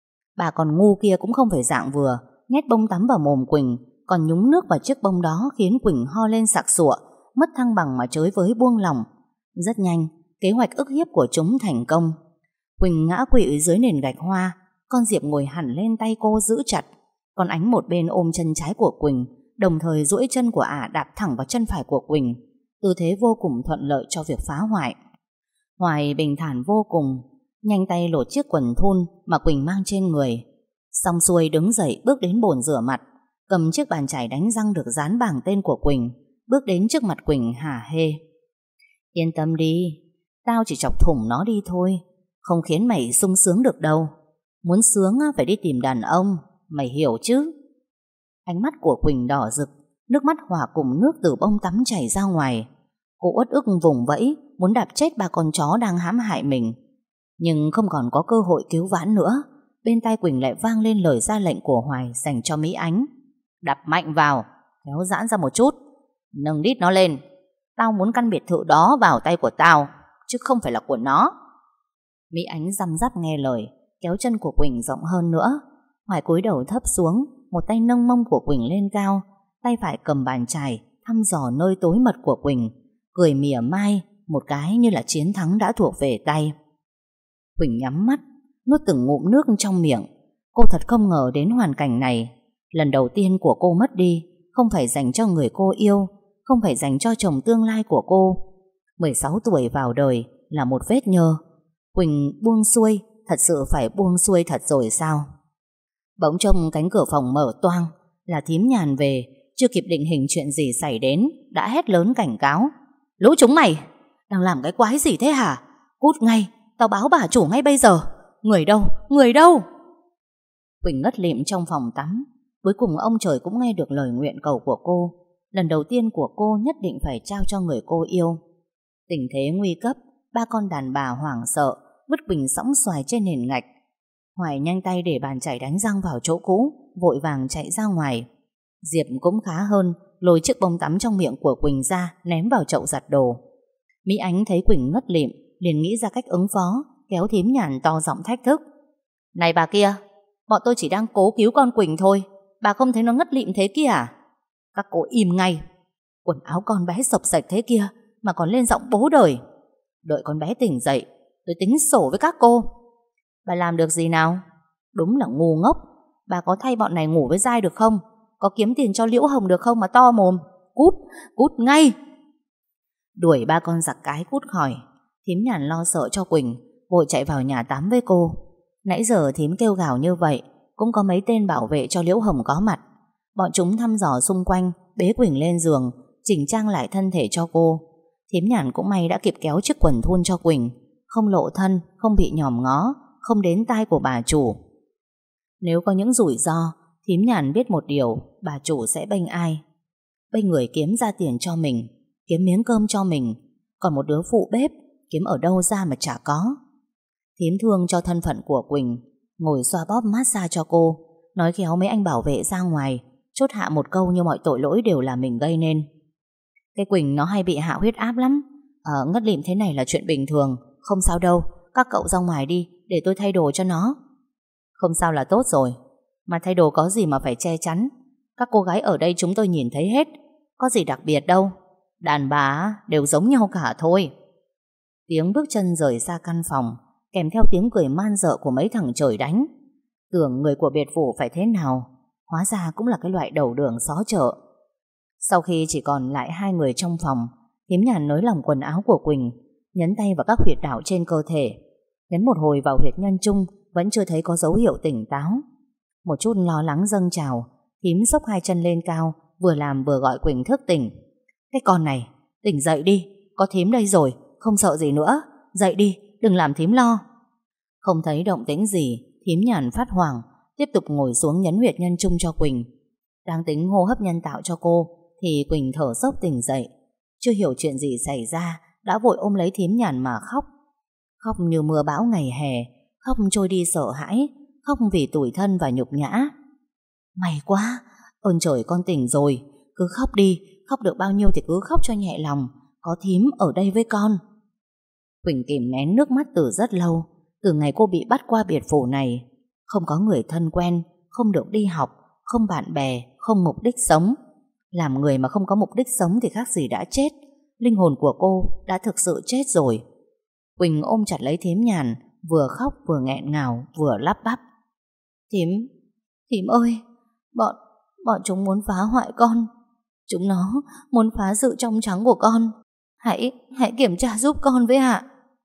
Bà còn ngu kia cũng không phải dạng vừa, nhét bông tắm vào mồm Quỳnh, còn nhúng nước vào chiếc bông đó khiến Quỳnh ho lên sặc sụa, mất thăng bằng mà chới với buông lỏng. Rất nhanh, kế hoạch ức hiếp của chúng thành công. Quỳnh ngã quỵ dưới nền gạch hoa, con Diệp ngồi hẳn lên tay cô giữ chặt, còn Ánh một bên ôm chân trái của Quỳnh, đồng thời duỗi chân của ả đạp thẳng vào chân phải của Quỳnh, tư thế vô cùng thuận lợi cho việc phá hoại. Hoài bình thản vô cùng, nhanh tay lột chiếc quần thun mà Quỳnh mang trên người. Xong xuôi đứng dậy bước đến bồn rửa mặt, cầm chiếc bàn chải đánh răng được dán bảng tên của Quỳnh, bước đến trước mặt Quỳnh hả hê. Yên tâm đi, tao chỉ chọc thủng nó đi thôi, không khiến mày sung sướng được đâu. Muốn sướng phải đi tìm đàn ông, mày hiểu chứ? Ánh mắt của Quỳnh đỏ rực, nước mắt hòa cùng nước từ bông tắm chảy ra ngoài. Cô uất ức vùng vẫy, muốn đạp chết ba con chó đang hãm hại mình. Nhưng không còn có cơ hội cứu vãn nữa. Bên tai Quỳnh lại vang lên lời ra lệnh của Hoài dành cho Mỹ Ánh. Đạp mạnh vào, kéo giãn ra một chút, nâng đít nó lên. Tao muốn căn biệt thự đó vào tay của tao, chứ không phải là của nó. Mỹ Ánh răm rắp nghe lời, kéo chân của Quỳnh rộng hơn nữa. Hoài cúi đầu thấp xuống, một tay nâng mông của Quỳnh lên cao, tay phải cầm bàn chải thăm dò nơi tối mật của Quỳnh, cười mỉa mai một cái như là chiến thắng đã thuộc về tay. Quỳnh nhắm mắt, nuốt từng ngụm nước trong miệng. Cô thật không ngờ đến hoàn cảnh này. Lần đầu tiên của cô mất đi không phải dành cho người cô yêu, không phải dành cho chồng tương lai của cô. 16 tuổi vào đời là một vết nhơ. Quỳnh buông xuôi, thật sự phải buông xuôi thật rồi sao? Bỗng trông cánh cửa phòng mở toang, là thím Nhàn về, chưa kịp định hình chuyện gì xảy đến đã hét lớn cảnh cáo. Lũ chúng mày đang làm cái quái gì thế hả? Cút ngay, tao báo bà chủ ngay bây giờ. Người đâu? Người đâu? Quỳnh ngất lịm trong phòng tắm. Cuối cùng ông trời cũng nghe được lời nguyện cầu của cô. Lần đầu tiên của cô nhất định phải trao cho người cô yêu. Tình thế nguy cấp, ba con đàn bà hoảng sợ vứt Quỳnh sõng xoài trên nền gạch. Hoài nhanh tay để bàn chải đánh răng vào chỗ cũ, vội vàng chạy ra ngoài. Diệp cũng khá hơn, lôi chiếc bông tắm trong miệng của Quỳnh ra ném vào chậu giặt đồ. Mỹ Ánh thấy Quỳnh ngất lịm liền nghĩ ra cách ứng phó, kéo thím Nhàn to giọng thách thức. Này bà kia, bọn tôi chỉ đang cố cứu con Quỳnh thôi, bà không thấy nó ngất lịm thế kia à? Các cô im ngay. Quần áo con bé sộc sạch thế kia mà còn lên giọng bố đời. Đợi con bé tỉnh dậy tôi tính sổ với các cô. Bà làm được gì nào? Đúng là ngu ngốc. Bà có thay bọn này ngủ với Giai được không? Có kiếm tiền cho Liễu Hồng được không mà to mồm? Cút, cút ngay. Đuổi ba con giặc cái cút khỏi. Thím Nhàn lo sợ cho Quỳnh, vội chạy vào nhà tắm với cô. Nãy giờ thím kêu gào như vậy, cũng có mấy tên bảo vệ cho Liễu Hồng có mặt. Bọn chúng thăm dò xung quanh, bế Quỳnh lên giường, chỉnh trang lại thân thể cho cô. Thím Nhàn cũng may đã kịp kéo chiếc quần thun cho Quỳnh, không lộ thân, không bị nhòm ngó, không đến tai của bà chủ. Nếu có những rủi ro, thím Nhàn biết một điều, bà chủ sẽ bênh ai? Bênh người kiếm ra tiền cho mình, kiếm miếng cơm cho mình. Còn một đứa phụ bếp kiếm ở đâu ra mà chả có. Thím thương cho thân phận của Quỳnh, ngồi xoa bóp massage cho cô, nói khéo mấy anh bảo vệ ra ngoài, chốt hạ một câu như mọi tội lỗi đều là mình gây nên. Cái Quỳnh nó hay bị hạ huyết áp lắm. Ngất lịm thế này là chuyện bình thường, không sao đâu, các cậu ra ngoài đi để tôi thay đồ cho nó. Không sao là tốt rồi, mà thay đồ có gì mà phải che chắn. Các cô gái ở đây chúng tôi nhìn thấy hết, có gì đặc biệt đâu. Đàn bà đều giống nhau cả thôi. Tiếng bước chân rời xa căn phòng, kèm theo tiếng cười man dợ của mấy thằng trời đánh. Tưởng người của biệt phủ phải thế nào, hóa ra cũng là cái loại đầu đường xó chợ. Sau khi chỉ còn lại hai người trong phòng, thím Nhàn nới lỏng quần áo của Quỳnh, nhấn tay vào các huyệt đạo trên cơ thể. Nhấn một hồi vào huyệt nhân trung, vẫn chưa thấy có dấu hiệu tỉnh táo. Một chút lo lắng dâng trào, thím xốc hai chân lên cao, vừa làm vừa gọi Quỳnh thức tỉnh. Cái con này, tỉnh dậy đi, có thím đây rồi, không sợ gì nữa. Dậy đi, đừng làm thím lo. Không thấy động tĩnh gì, thím Nhàn phát hoảng, tiếp tục ngồi xuống nhấn huyệt nhân trung cho Quỳnh. Đang tính hô hấp nhân tạo cho cô, thì Quỳnh thở dốc tỉnh dậy. Chưa hiểu chuyện gì xảy ra, đã vội ôm lấy thím Nhàn mà khóc. Khóc như mưa bão ngày hè, khóc trôi đi sợ hãi, khóc vì tủi thân và nhục nhã. May quá, Ơn trời con tỉnh rồi, cứ khóc đi, khóc được bao nhiêu thì cứ khóc cho nhẹ lòng, có thím ở đây với con. Quỳnh kìm nén nước mắt từ rất lâu. Từ ngày cô bị bắt qua biệt phủ này, không có người thân quen, không được đi học, không bạn bè, không mục đích sống. Làm người mà không có mục đích sống thì khác gì đã chết. Linh hồn của cô đã thực sự chết rồi. Quỳnh ôm chặt lấy thím Nhàn, vừa khóc vừa nghẹn ngào vừa lắp bắp. Thím ơi, bọn chúng muốn phá hoại con. Chúng nó muốn phá sự trong trắng của con. Hãy kiểm tra giúp con với ạ.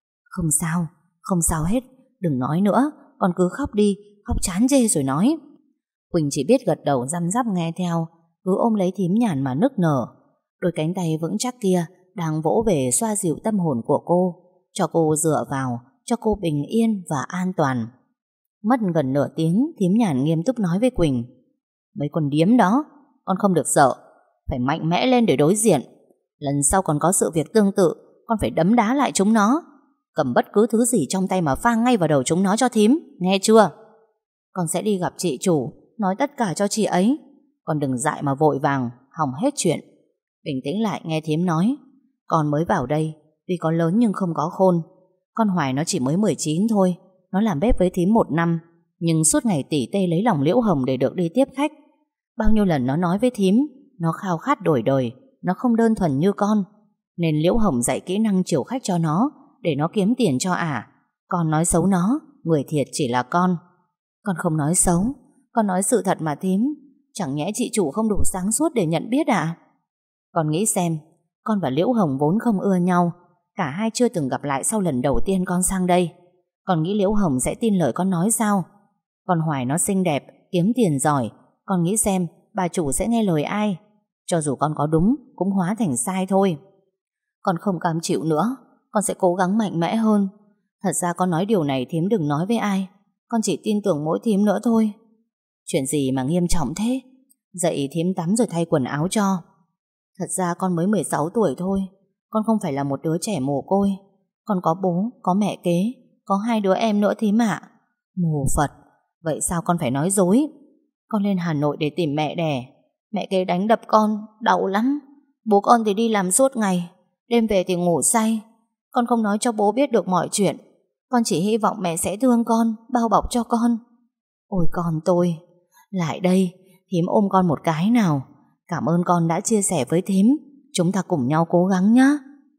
Không sao hết, đừng nói nữa, con cứ khóc đi, khóc chán chê rồi nói. Quỳnh chỉ biết gật đầu răm rắp nghe theo, cứ ôm lấy thím Nhàn mà nức nở. Đôi cánh tay vững chắc kia đang vỗ về xoa dịu tâm hồn của cô, cho cô dựa vào, cho cô bình yên và an toàn. Mất gần nửa tiếng, thím Nhàn nghiêm túc nói với Quỳnh. Mấy con điếm đó, con không được sợ, phải mạnh mẽ lên để đối diện. Lần sau còn có sự việc tương tự, con phải đấm đá lại chúng nó. Cầm bất cứ thứ gì trong tay mà phang ngay vào đầu chúng nó cho thím, nghe chưa? Con sẽ đi gặp chị chủ, nói tất cả cho chị ấy. Con đừng dại mà vội vàng, hỏng hết chuyện. Bình tĩnh lại nghe thím nói. Con mới vào đây, tuy có lớn nhưng không có khôn. Con Hoài nó chỉ mới 19 thôi. Nó làm bếp với thím 1 năm, nhưng suốt ngày tỉ tê lấy lòng Liễu Hồng để được đi tiếp khách. Bao nhiêu lần nó nói với thím, nó khao khát đổi đời, nó không đơn thuần như con. Nên Liễu Hồng dạy kỹ năng chiều khách cho nó, để nó kiếm tiền cho ả. Con nói xấu nó, người thiệt chỉ là con. Con không nói xấu, con nói sự thật mà thím. Chẳng nhẽ chị chủ không đủ sáng suốt để nhận biết à? Con nghĩ xem, con và Liễu Hồng vốn không ưa nhau, cả hai chưa từng gặp lại sau lần đầu tiên con sang đây. Con nghĩ Liễu Hồng sẽ tin lời con nói sao? Con Hoài nó xinh đẹp, kiếm tiền giỏi, con nghĩ xem bà chủ sẽ nghe lời ai? Cho dù con có đúng, cũng hóa thành sai thôi. Con không cam chịu nữa, con sẽ cố gắng mạnh mẽ hơn. Thật ra con nói điều này thím đừng nói với ai, con chỉ tin tưởng mỗi thím nữa thôi. Chuyện gì mà nghiêm trọng thế? Dậy thím tắm rồi thay quần áo cho. Thật ra con mới 16 tuổi thôi, con không phải là một đứa trẻ mồ côi. Con có bố, có mẹ kế, có 2 đứa em nữa thím ạ. Mồ Phật, vậy sao con phải nói dối? Con lên Hà Nội để tìm mẹ đẻ. Mẹ kế đánh đập con, đau lắm. Bố con thì đi làm suốt ngày, đêm về thì ngủ say. Con không nói cho bố biết được mọi chuyện. Con chỉ hy vọng mẹ sẽ thương con, bao bọc cho con. Ôi con tôi, lại đây, thím ôm con một cái nào. Cảm ơn con đã chia sẻ với thím. Chúng ta cùng nhau cố gắng nhé.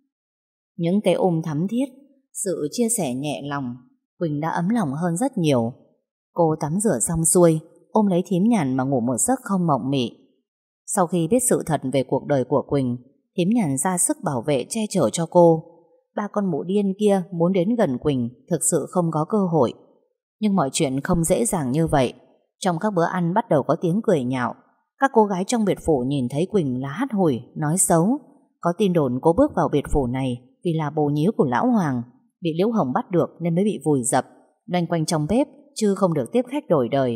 Những cái ôm thắm thiết, sự chia sẻ nhẹ lòng, Quỳnh đã ấm lòng hơn rất nhiều. Cô tắm rửa xong xuôi, ôm lấy thím Nhàn mà ngủ một giấc không mộng mị. Sau khi biết sự thật về cuộc đời của Quỳnh, thím Nhàn ra sức bảo vệ che chở cho cô. Ba con mụ điên kia muốn đến gần Quỳnh thực sự không có cơ hội. Nhưng mọi chuyện không dễ dàng như vậy. Trong các bữa ăn bắt đầu có tiếng cười nhạo. Các cô gái trong biệt phủ nhìn thấy Quỳnh là hắt hủi, nói xấu. Có tin đồn cô bước vào biệt phủ này vì là bồ nhíu của lão Hoàng, bị Liễu Hồng bắt được nên mới bị vùi dập, loanh quanh trong bếp chứ không được tiếp khách đổi đời.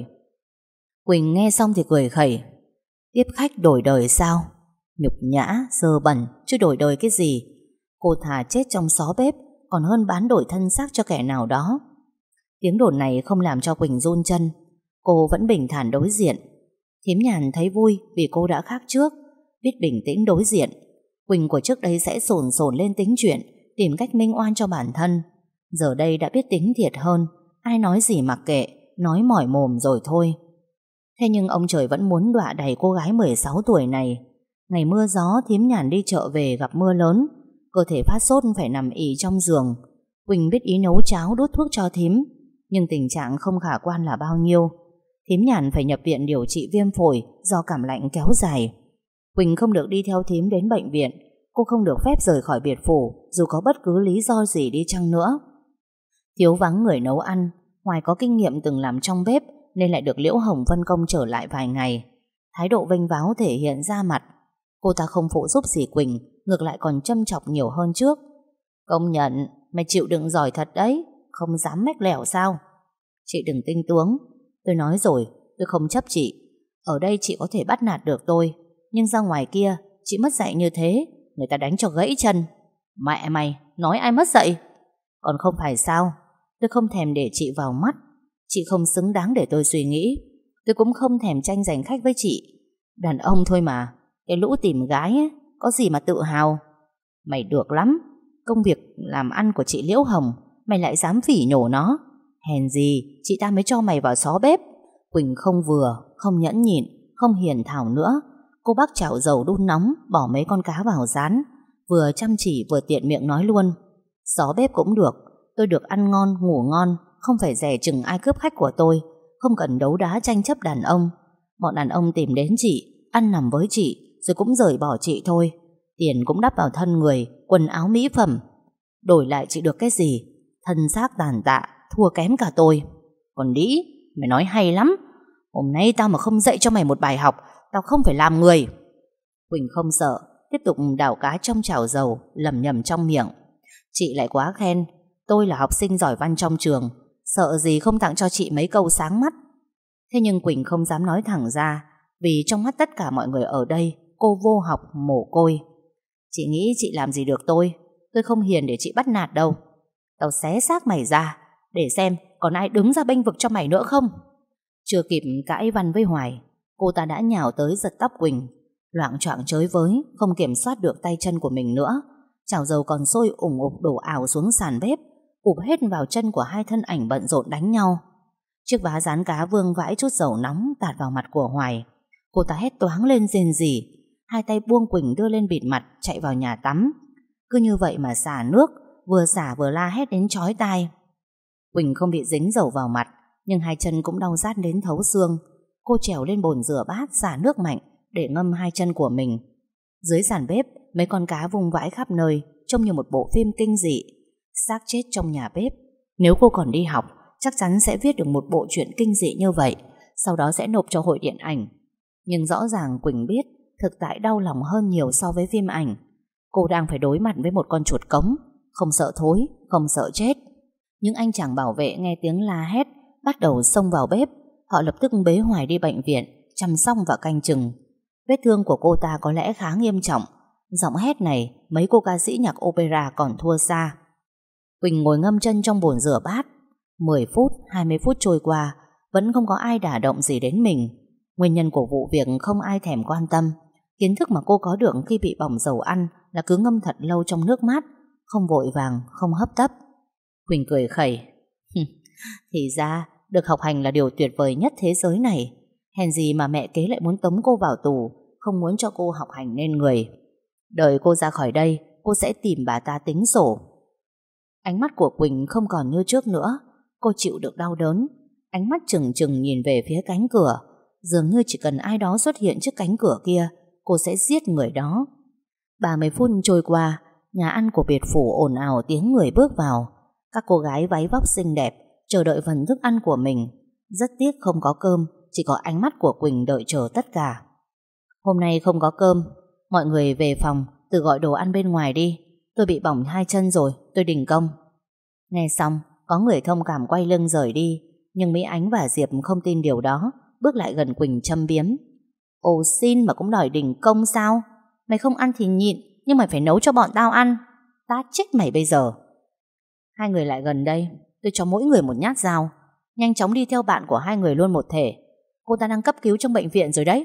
Quỳnh nghe xong thì cười khẩy. Tiếp khách đổi đời sao? Nhục nhã, dơ bẩn, chứ đổi đời cái gì? Cô thà chết trong xó bếp còn hơn bán đổi thân xác cho kẻ nào đó. Tiếng đồn này không làm cho Quỳnh run chân. Cô vẫn bình thản đối diện. Thím Nhàn thấy vui vì cô đã khác trước, biết bình tĩnh đối diện. Quỳnh của trước đây sẽ sồn sồn lên tính chuyện, tìm cách minh oan cho bản thân. Giờ đây đã biết tính thiệt hơn, ai nói gì mặc kệ, nói mỏi mồm rồi thôi. Thế nhưng ông trời vẫn muốn đọa đầy cô gái 16 tuổi này. Ngày mưa gió thím Nhàn đi chợ về gặp mưa lớn, cơ thể phát sốt phải nằm ì trong giường. Quỳnh biết ý nấu cháo đút thuốc cho thím, nhưng tình trạng không khả quan là bao nhiêu. Thím Nhàn phải nhập viện điều trị viêm phổi do cảm lạnh kéo dài. Quỳnh không được đi theo thím đến bệnh viện. Cô không được phép rời khỏi biệt phủ dù có bất cứ lý do gì đi chăng nữa. Thiếu vắng người nấu ăn, ngoài có kinh nghiệm từng làm trong bếp nên lại được Liễu Hồng phân công trở lại vài ngày. Thái độ vênh váo thể hiện ra mặt. Cô ta không phụ giúp gì Quỳnh, ngược lại còn châm chọc nhiều hơn trước. Công nhận mày chịu đựng giỏi thật đấy, không dám mách lẻo sao? Chị đừng tinh tướng, tôi nói rồi, tôi không chấp chị. Ở đây chị có thể bắt nạt được tôi, nhưng ra ngoài kia chị mất dạy như thế, người ta đánh cho gãy chân. Mẹ mày, nói ai mất dạy? Còn không phải sao? Tôi không thèm để chị vào mắt. Chị không xứng đáng để tôi suy nghĩ. Tôi cũng không thèm tranh giành khách với chị. Đàn ông thôi mà, cái lũ tìm gái ấy, có gì mà tự hào. Mày được lắm, công việc làm ăn của chị Liễu Hồng mày lại dám phỉ nhổ nó. Hèn gì chị ta mới cho mày vào xó bếp. Quỳnh không vừa, không nhẫn nhịn, không hiền thảo nữa. Cô bắc chảo dầu đun nóng, bỏ mấy con cá vào rán, vừa chăm chỉ vừa tiện miệng nói luôn: xó bếp cũng được, tôi được ăn ngon ngủ ngon, không phải dè chừng ai cướp khách của tôi, không cần đấu đá tranh chấp đàn ông. Bọn đàn ông tìm đến chị, ăn nằm với chị, rồi cũng rời bỏ chị thôi. Tiền cũng đắp vào thân người, quần áo mỹ phẩm. Đổi lại chị được cái gì? Thân xác tàn tạ, thua kém cả tôi. Còn đĩ, mày nói hay lắm. Hôm nay tao mà không dạy cho mày một bài học, tao không phải làm người. Quỳnh không sợ, tiếp tục đảo cá trong chảo dầu, lẩm nhẩm trong miệng: chị lại quá khen, tôi là học sinh giỏi văn trong trường, sợ gì không tặng cho chị mấy câu sáng mắt. Thế nhưng Quỳnh không dám nói thẳng ra, vì trong mắt tất cả mọi người ở đây, cô vô học mồ côi. Chị nghĩ chị làm gì được tôi không hiền để chị bắt nạt đâu. Tao xé xác mày ra, để xem còn ai đứng ra bênh vực cho mày nữa không. Chưa kịp cãi văn với Hoài, cô ta đã nhào tới giật tóc Quỳnh, loạng choạng chới với, không kiểm soát được tay chân của mình nữa. Chảo dầu còn sôi ủng ục đổ ào xuống sàn bếp, ụp hết vào chân của hai thân ảnh bận rộn đánh nhau. Chiếc vá rán cá vương vãi chút dầu nóng tạt vào mặt của Hoài. Cô ta hét toáng lên rên rỉ, hai tay buông Quỳnh đưa lên bịt mặt, chạy vào nhà tắm. Cứ như vậy mà xả nước, vừa xả vừa la hét đến chói tai. Quỳnh không bị dính dầu vào mặt, nhưng hai chân cũng đau rát đến thấu xương. Cô trèo lên bồn rửa bát, xả nước mạnh để ngâm hai chân của mình. Dưới sàn bếp, mấy con cá vung vãi khắp nơi, trông như một bộ phim kinh dị. Xác chết trong nhà bếp. Nếu cô còn đi học, chắc chắn sẽ viết được một bộ truyện kinh dị như vậy, sau đó sẽ nộp cho hội điện ảnh. Nhưng rõ ràng Quỳnh biết thực tại đau lòng hơn nhiều so với phim ảnh. Cô đang phải đối mặt với một con chuột cống, không sợ thối, không sợ chết. Những anh chàng bảo vệ nghe tiếng la hét, bắt đầu xông vào bếp. Họ lập tức bế Hoài đi bệnh viện, chăm sóc và canh chừng. Vết thương của cô ta có lẽ khá nghiêm trọng. Giọng hét này mấy cô ca sĩ nhạc opera còn thua xa. Quỳnh ngồi ngâm chân trong bồn rửa bát. 10 phút, 20 phút trôi qua, vẫn không có ai đả động gì đến mình. Nguyên nhân của vụ việc không ai thèm quan tâm. Kiến thức mà cô có được khi bị bỏng dầu ăn là cứ ngâm thật lâu trong nước mát, không vội vàng, không hấp tấp. Quỳnh cười khẩy: thì ra được học hành là điều tuyệt vời nhất thế giới này. Hèn gì mà mẹ kế lại muốn tống cô vào tù, không muốn cho cô học hành nên người. Đợi cô ra khỏi đây, cô sẽ tìm bà ta tính sổ. Ánh mắt của Quỳnh không còn như trước nữa. Cô chịu được đau đớn, ánh mắt trừng trừng nhìn về phía cánh cửa. Dường như chỉ cần ai đó xuất hiện trước cánh cửa kia, cô sẽ giết người đó. 30 phút trôi qua, nhà ăn của biệt phủ ồn ào tiếng người bước vào. Các cô gái váy vóc xinh đẹp chờ đợi phần thức ăn của mình. Rất tiếc không có cơm, chỉ có ánh mắt của Quỳnh đợi chờ tất cả. Hôm nay không có cơm, mọi người về phòng tự gọi đồ ăn bên ngoài đi. Tôi bị bỏng hai chân rồi, tôi đình công. Nghe xong, có người thông cảm quay lưng rời đi. Nhưng Mỹ Ánh và Diệp không tin điều đó, bước lại gần Quỳnh châm biếm: ồ xin mà cũng đòi đình công sao? Mày không ăn thì nhịn, nhưng mày phải nấu cho bọn tao ăn. Tát chết mày bây giờ. Hai người lại gần đây, tôi cho mỗi người một nhát dao. Nhanh chóng đi theo bạn của hai người luôn một thể. Cô ta đang cấp cứu trong bệnh viện rồi đấy.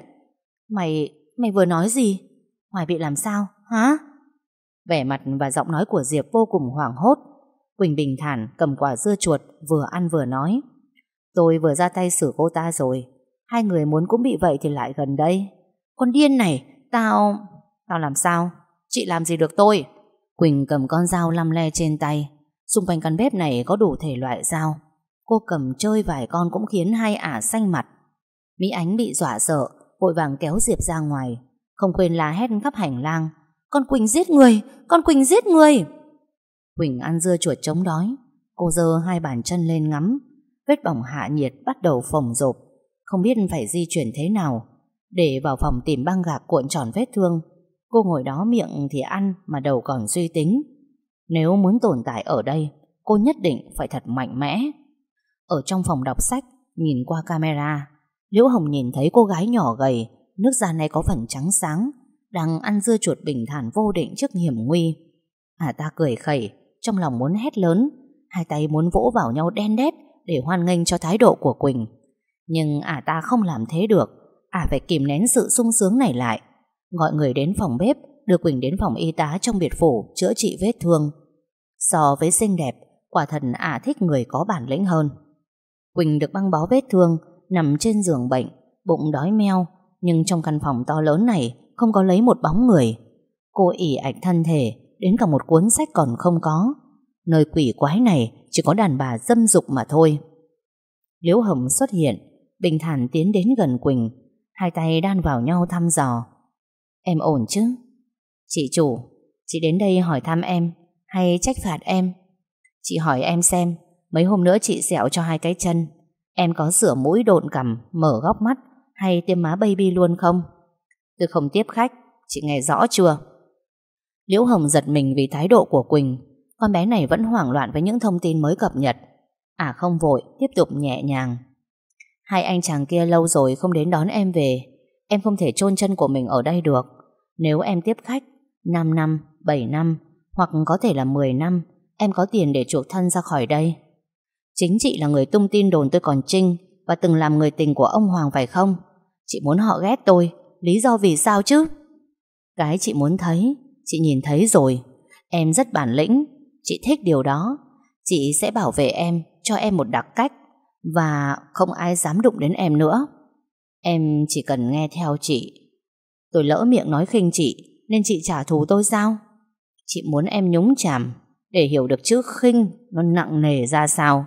Mày vừa nói gì? Hoài bị làm sao? Hả? Vẻ mặt và giọng nói của Diệp vô cùng hoảng hốt. Quỳnh bình thản cầm quả dưa chuột, vừa ăn vừa nói: tôi vừa ra tay xử cô ta rồi. Hai người muốn cũng bị vậy thì lại gần đây. Con điên này, Tao làm sao? Chị làm gì được tôi? Quỳnh cầm con dao lăm le trên tay. Xung quanh căn bếp này có đủ thể loại dao. Cô cầm chơi vài con cũng khiến hai ả xanh mặt. Mỹ Ánh bị dọa sợ, vội vàng kéo Diệp ra ngoài, không quên la hét khắp hành lang: con Quỳnh giết người! Con Quỳnh giết người! Quỳnh ăn dưa chuột chống đói. Cô giơ hai bàn chân lên ngắm. Vết bỏng hạ nhiệt bắt đầu phồng rộp, không biết phải di chuyển thế nào. Để vào phòng tìm băng gạc cuộn tròn vết thương. Cô ngồi đó miệng thì ăn mà đầu còn suy tính. Nếu muốn tồn tại ở đây, cô nhất định phải thật mạnh mẽ. Ở trong phòng đọc sách, nhìn qua camera, Liễu Hồng nhìn thấy cô gái nhỏ gầy, nước da này có phần trắng sáng, đang ăn dưa chuột bình thản vô định trước hiểm nguy. Ta cười khẩy, trong lòng muốn hét lớn, hai tay muốn vỗ vào nhau đen đét để hoan nghênh cho thái độ của Quỳnh. Nhưng ta không làm thế được. phải kìm nén sự sung sướng này lại, gọi người đến phòng bếp, đưa Quỳnh đến phòng y tá trong biệt phủ chữa trị vết thương. So với xinh đẹp, quả thật thích người có bản lĩnh hơn. Quỳnh được băng bó vết thương, nằm trên giường bệnh, bụng đói meo, nhưng trong căn phòng to lớn này không có lấy một bóng người. Cô ỷ ạch thân thể, đến cả một cuốn sách còn không có. Nơi quỷ quái này chỉ có đàn bà dâm dục mà thôi. Liễu Hồng xuất hiện, bình thản tiến đến gần Quỳnh, hai tay đan vào nhau thăm dò. Em ổn chứ? Chị chủ, chị đến đây hỏi thăm em hay trách phạt em? Chị hỏi em xem, mấy hôm nữa chị sẹo cho 2 cái chân, em có sửa mũi độn cằm, mở góc mắt hay tiêm má baby luôn không? Tôi không tiếp khách, chị nghe rõ chưa? Liễu Hồng giật mình vì thái độ của Quỳnh. Con bé này vẫn hoảng loạn với những thông tin mới cập nhật. Không vội, tiếp tục nhẹ nhàng. 2 anh chàng kia lâu rồi không đến đón em về. Em không thể chôn chân của mình ở đây được. Nếu em tiếp khách 5 năm, 7 năm hoặc có thể là 10 năm, em có tiền để chuộc thân ra khỏi đây. Chính chị là người tung tin đồn tôi còn trinh và từng làm người tình của ông Hoàng phải không? Chị muốn họ ghét tôi, lý do vì sao chứ? Cái chị muốn thấy, chị nhìn thấy rồi. Em rất bản lĩnh, chị thích điều đó. Chị sẽ bảo vệ em, cho em một đặc cách, và không ai dám đụng đến em nữa. Em chỉ cần nghe theo chị. Tôi lỡ miệng nói khinh chị nên chị trả thù tôi sao? Chị muốn em nhúng chàm để hiểu được chữ khinh nó nặng nề ra sao.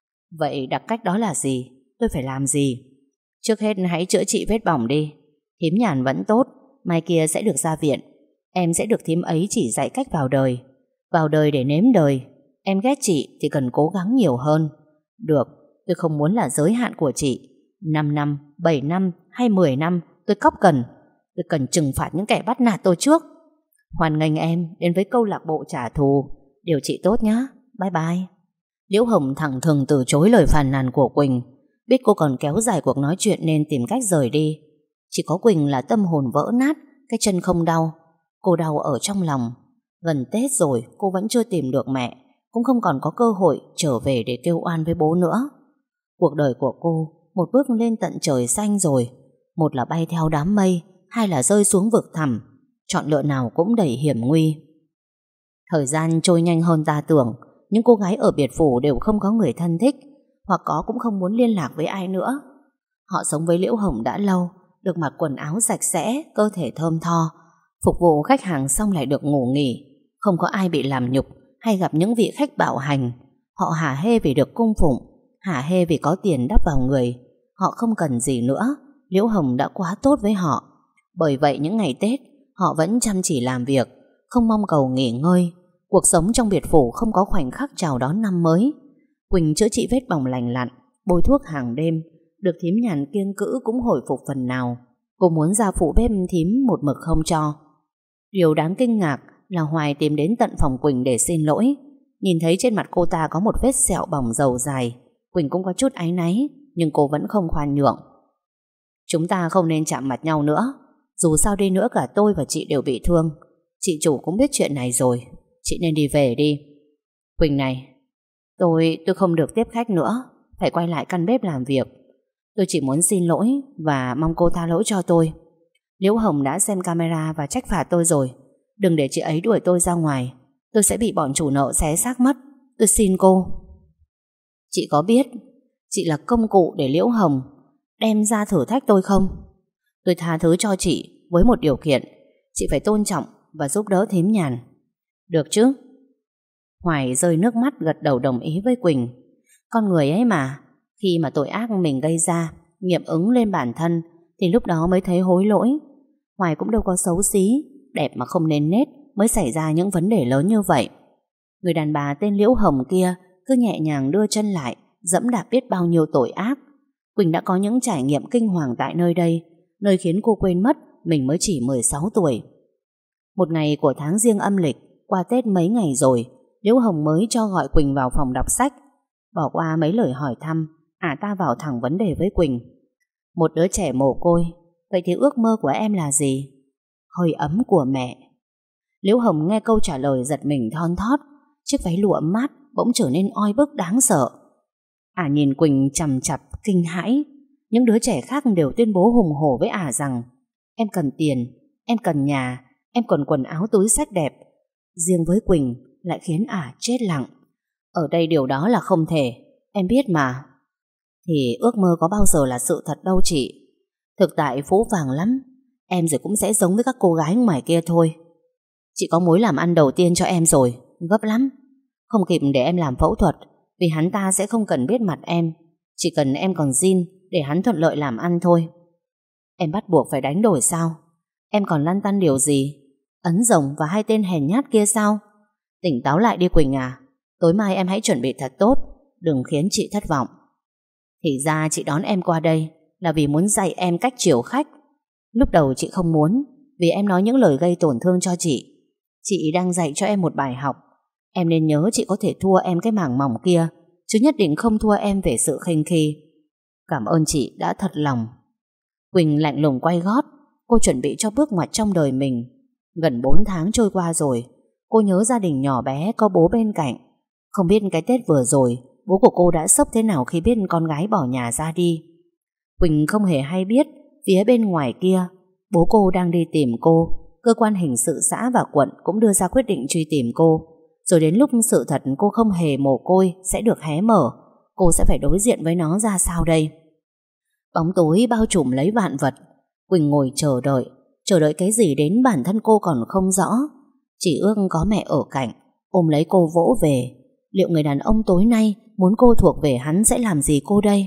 Vậy đặc cách đó là gì? Tôi phải làm gì? Trước hết hãy chữa trị vết bỏng đi. Thím Nhàn vẫn tốt, mai kia sẽ được ra viện. Em sẽ được thím ấy chỉ dạy cách vào đời. Vào đời để nếm đời. Em ghét chị thì cần cố gắng nhiều hơn. Được, tôi không muốn là giới hạn của chị. 5 năm, 7 năm hay 10 năm tôi cóc cần. Tôi cần trừng phạt những kẻ bắt nạt tôi trước. Hoan nghênh em đến với câu lạc bộ trả thù. Điều trị tốt nhé. Bye bye. Liễu Hồng thẳng thừng từ chối lời phàn nàn của Quỳnh. Biết cô còn kéo dài cuộc nói chuyện nên tìm cách rời đi. Chỉ có Quỳnh là tâm hồn vỡ nát, cái chân không đau. Cô đau ở trong lòng. Gần Tết rồi cô vẫn chưa tìm được mẹ, cũng không còn có cơ hội trở về để kêu oan với bố nữa. Cuộc đời của cô một bước lên tận trời xanh rồi. Một là bay theo đám mây, hai là rơi xuống vực thẳm. Chọn lựa nào cũng đầy hiểm nguy. Thời gian trôi nhanh hơn ta tưởng. Những cô gái ở biệt phủ đều không có người thân thích, hoặc có cũng không muốn liên lạc với ai nữa. Họ sống với Liễu Hồng đã lâu, được mặc quần áo sạch sẽ, cơ thể thơm tho, phục vụ khách hàng xong lại được ngủ nghỉ. Không có ai bị làm nhục hay gặp những vị khách bạo hành. Họ hả hê vì được cung phụng, hả hê vì có tiền đắp vào người. Họ không cần gì nữa. Liễu Hồng đã quá tốt với họ. Bởi vậy những ngày Tết họ vẫn chăm chỉ làm việc, không mong cầu nghỉ ngơi. Cuộc sống trong biệt phủ không có khoảnh khắc chào đón năm mới. Quỳnh chữa trị vết bỏng lành lặn, bôi thuốc hàng đêm, được thím Nhàn kiêng cữ cũng hồi phục phần nào. Cô muốn ra phụ bếp thím một mực không cho. Điều đáng kinh ngạc là Hoài tìm đến tận phòng Quỳnh để xin lỗi. Nhìn thấy trên mặt cô ta có một vết sẹo bỏng dầu dài, Quỳnh cũng có chút áy náy, nhưng cô vẫn không khoan nhượng. Chúng ta không nên chạm mặt nhau nữa. Dù sao đi nữa cả tôi và chị đều bị thương. Chị chủ cũng biết chuyện này rồi. Chị nên đi về đi. Quỳnh này, tôi không được tiếp khách nữa, phải quay lại căn bếp làm việc. Tôi chỉ muốn xin lỗi và mong cô tha lỗi cho tôi. Liễu Hồng đã xem camera và trách phạt tôi rồi. Đừng để chị ấy đuổi tôi ra ngoài. Tôi sẽ bị bọn chủ nợ xé xác mất. Tôi xin cô. Chị có biết chị là công cụ để Liễu Hồng đem ra thử thách tôi không? Tôi tha thứ cho chị với một điều kiện. Chị phải tôn trọng và giúp đỡ thím Nhàn. Được chứ? Hoài rơi nước mắt gật đầu đồng ý với Quỳnh. Con người ấy mà, khi mà tội ác mình gây ra nghiệm ứng lên bản thân thì lúc đó mới thấy hối lỗi. Hoài cũng đâu có xấu xí, đẹp mà không nên nết mới xảy ra những vấn đề lớn như vậy. Người đàn bà tên Liễu Hồng kia cứ nhẹ nhàng đưa chân lại, dẫm đạp biết bao nhiêu tội ác. Quỳnh đã có những trải nghiệm kinh hoàng tại nơi đây, nơi khiến cô quên mất mình mới chỉ 16 tuổi. Một ngày của tháng Giêng âm lịch, qua Tết mấy ngày rồi, Liễu Hồng mới cho gọi Quỳnh vào phòng đọc sách. Bỏ qua mấy lời hỏi thăm, ta vào thẳng vấn đề với Quỳnh. Một đứa trẻ mồ côi, vậy thì ước mơ của em là gì? Hơi ấm của mẹ. Liễu Hồng nghe câu trả lời giật mình thon thót. Chiếc váy lụa mát bỗng trở nên oi bức đáng sợ. Nhìn Quỳnh chằm chặp kinh hãi. những đứa trẻ khác đều tuyên bố hùng hổ với ả rằng em cần tiền, em cần nhà, em cần quần áo túi xách đẹp. Riêng với Quỳnh lại khiến ả chết lặng. Ở đây điều đó là không thể, em biết mà. Thì ước mơ có bao giờ là sự thật đâu chị. Thực tại phũ phàng lắm. Em rồi cũng sẽ giống với các cô gái ngoài kia thôi. Chị có mối làm ăn đầu tiên cho em rồi, gấp lắm. Không kịp để em làm phẫu thuật, vì hắn ta sẽ không cần biết mặt em. Chỉ cần em còn zin để hắn thuận lợi làm ăn thôi. Em bắt buộc phải đánh đổi sao? Em còn lăn tăn điều gì? Ấn rồng và hai tên hèn nhát kia sao? Tỉnh táo lại đi Quỳnh à. Tối mai em hãy chuẩn bị thật tốt, đừng khiến chị thất vọng. Thì ra chị đón em qua đây là vì muốn dạy em cách chiều khách. Lúc đầu chị không muốn, vì em nói những lời gây tổn thương cho chị. Chị đang dạy cho em một bài học. Em nên nhớ chị có thể thua em cái mảng mỏng kia, chứ nhất định không thua em về sự khinh khi. Cảm ơn chị đã thật lòng. Quỳnh lạnh lùng quay gót. Cô chuẩn bị cho bước ngoặt trong đời mình. Gần 4 tháng trôi qua rồi. Cô nhớ gia đình nhỏ bé có bố bên cạnh. Không biết cái Tết vừa rồi bố của cô đã sốc thế nào khi biết con gái bỏ nhà ra đi. Quỳnh không hề hay biết phía bên ngoài kia bố cô đang đi tìm cô. Cơ quan hình sự xã và quận cũng đưa ra quyết định truy tìm cô. Rồi đến lúc sự thật cô không hề mồ côi sẽ được hé mở, cô sẽ phải đối diện với nó ra sao đây? Bóng tối bao trùm lấy vạn vật. Quỳnh ngồi chờ đợi cái gì đến bản thân cô còn không rõ. Chỉ ước có mẹ ở cạnh, ôm lấy cô vỗ về. Liệu người đàn ông tối nay muốn cô thuộc về hắn sẽ làm gì cô đây?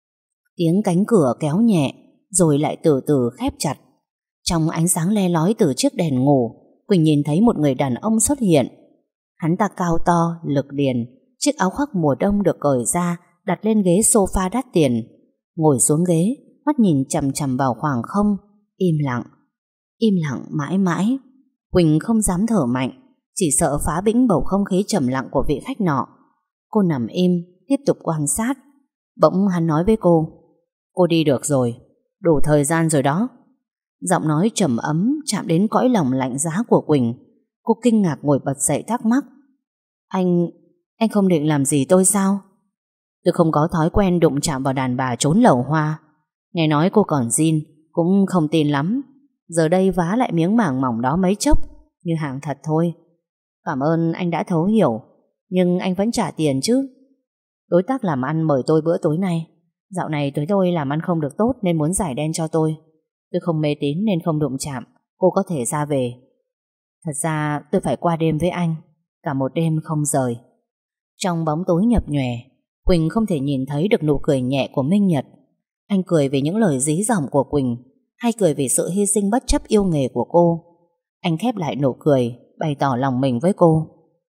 Tiếng cánh cửa kéo nhẹ rồi lại từ từ khép chặt. Trong ánh sáng le lói từ chiếc đèn ngủ, Quỳnh nhìn thấy một người đàn ông xuất hiện. Hắn ta cao to, lực điền, chiếc áo khoác mùa đông được cởi ra đặt lên ghế sofa đắt tiền. Ngồi xuống ghế, mắt nhìn chằm chằm vào khoảng không, im lặng mãi mãi. Quỳnh không dám thở mạnh, chỉ sợ phá bĩnh bầu không khí trầm lặng của vị khách nọ. Cô nằm im, tiếp tục quan sát. Bỗng hắn nói với cô đi được rồi, đủ thời gian rồi đó. Giọng nói trầm ấm chạm đến cõi lòng lạnh giá của Quỳnh. Cô kinh ngạc ngồi bật dậy thắc mắc. Anh không định làm gì tôi sao? Tôi không có thói quen đụng chạm vào đàn bà trốn lầu hoa. Nghe nói cô còn zin, cũng không tin lắm. Giờ đây vá lại miếng màng mỏng đó mấy chốc, như hàng thật thôi. Cảm ơn anh đã thấu hiểu, nhưng anh vẫn trả tiền chứ. Đối tác làm ăn mời tôi bữa tối nay. Dạo này tôi làm ăn không được tốt nên muốn giải đen cho tôi. Tôi không mê tín nên không đụng chạm. Cô có thể ra về. Thật ra tôi phải qua đêm với anh, cả một đêm không rời. Trong bóng tối nhập nhòe, Quỳnh không thể nhìn thấy được nụ cười nhẹ của Minh Nhật. Anh cười vì những lời dí dỏm của Quỳnh, hay cười vì sự hy sinh bất chấp yêu nghề của cô? Anh khép lại nụ cười, bày tỏ lòng mình với cô.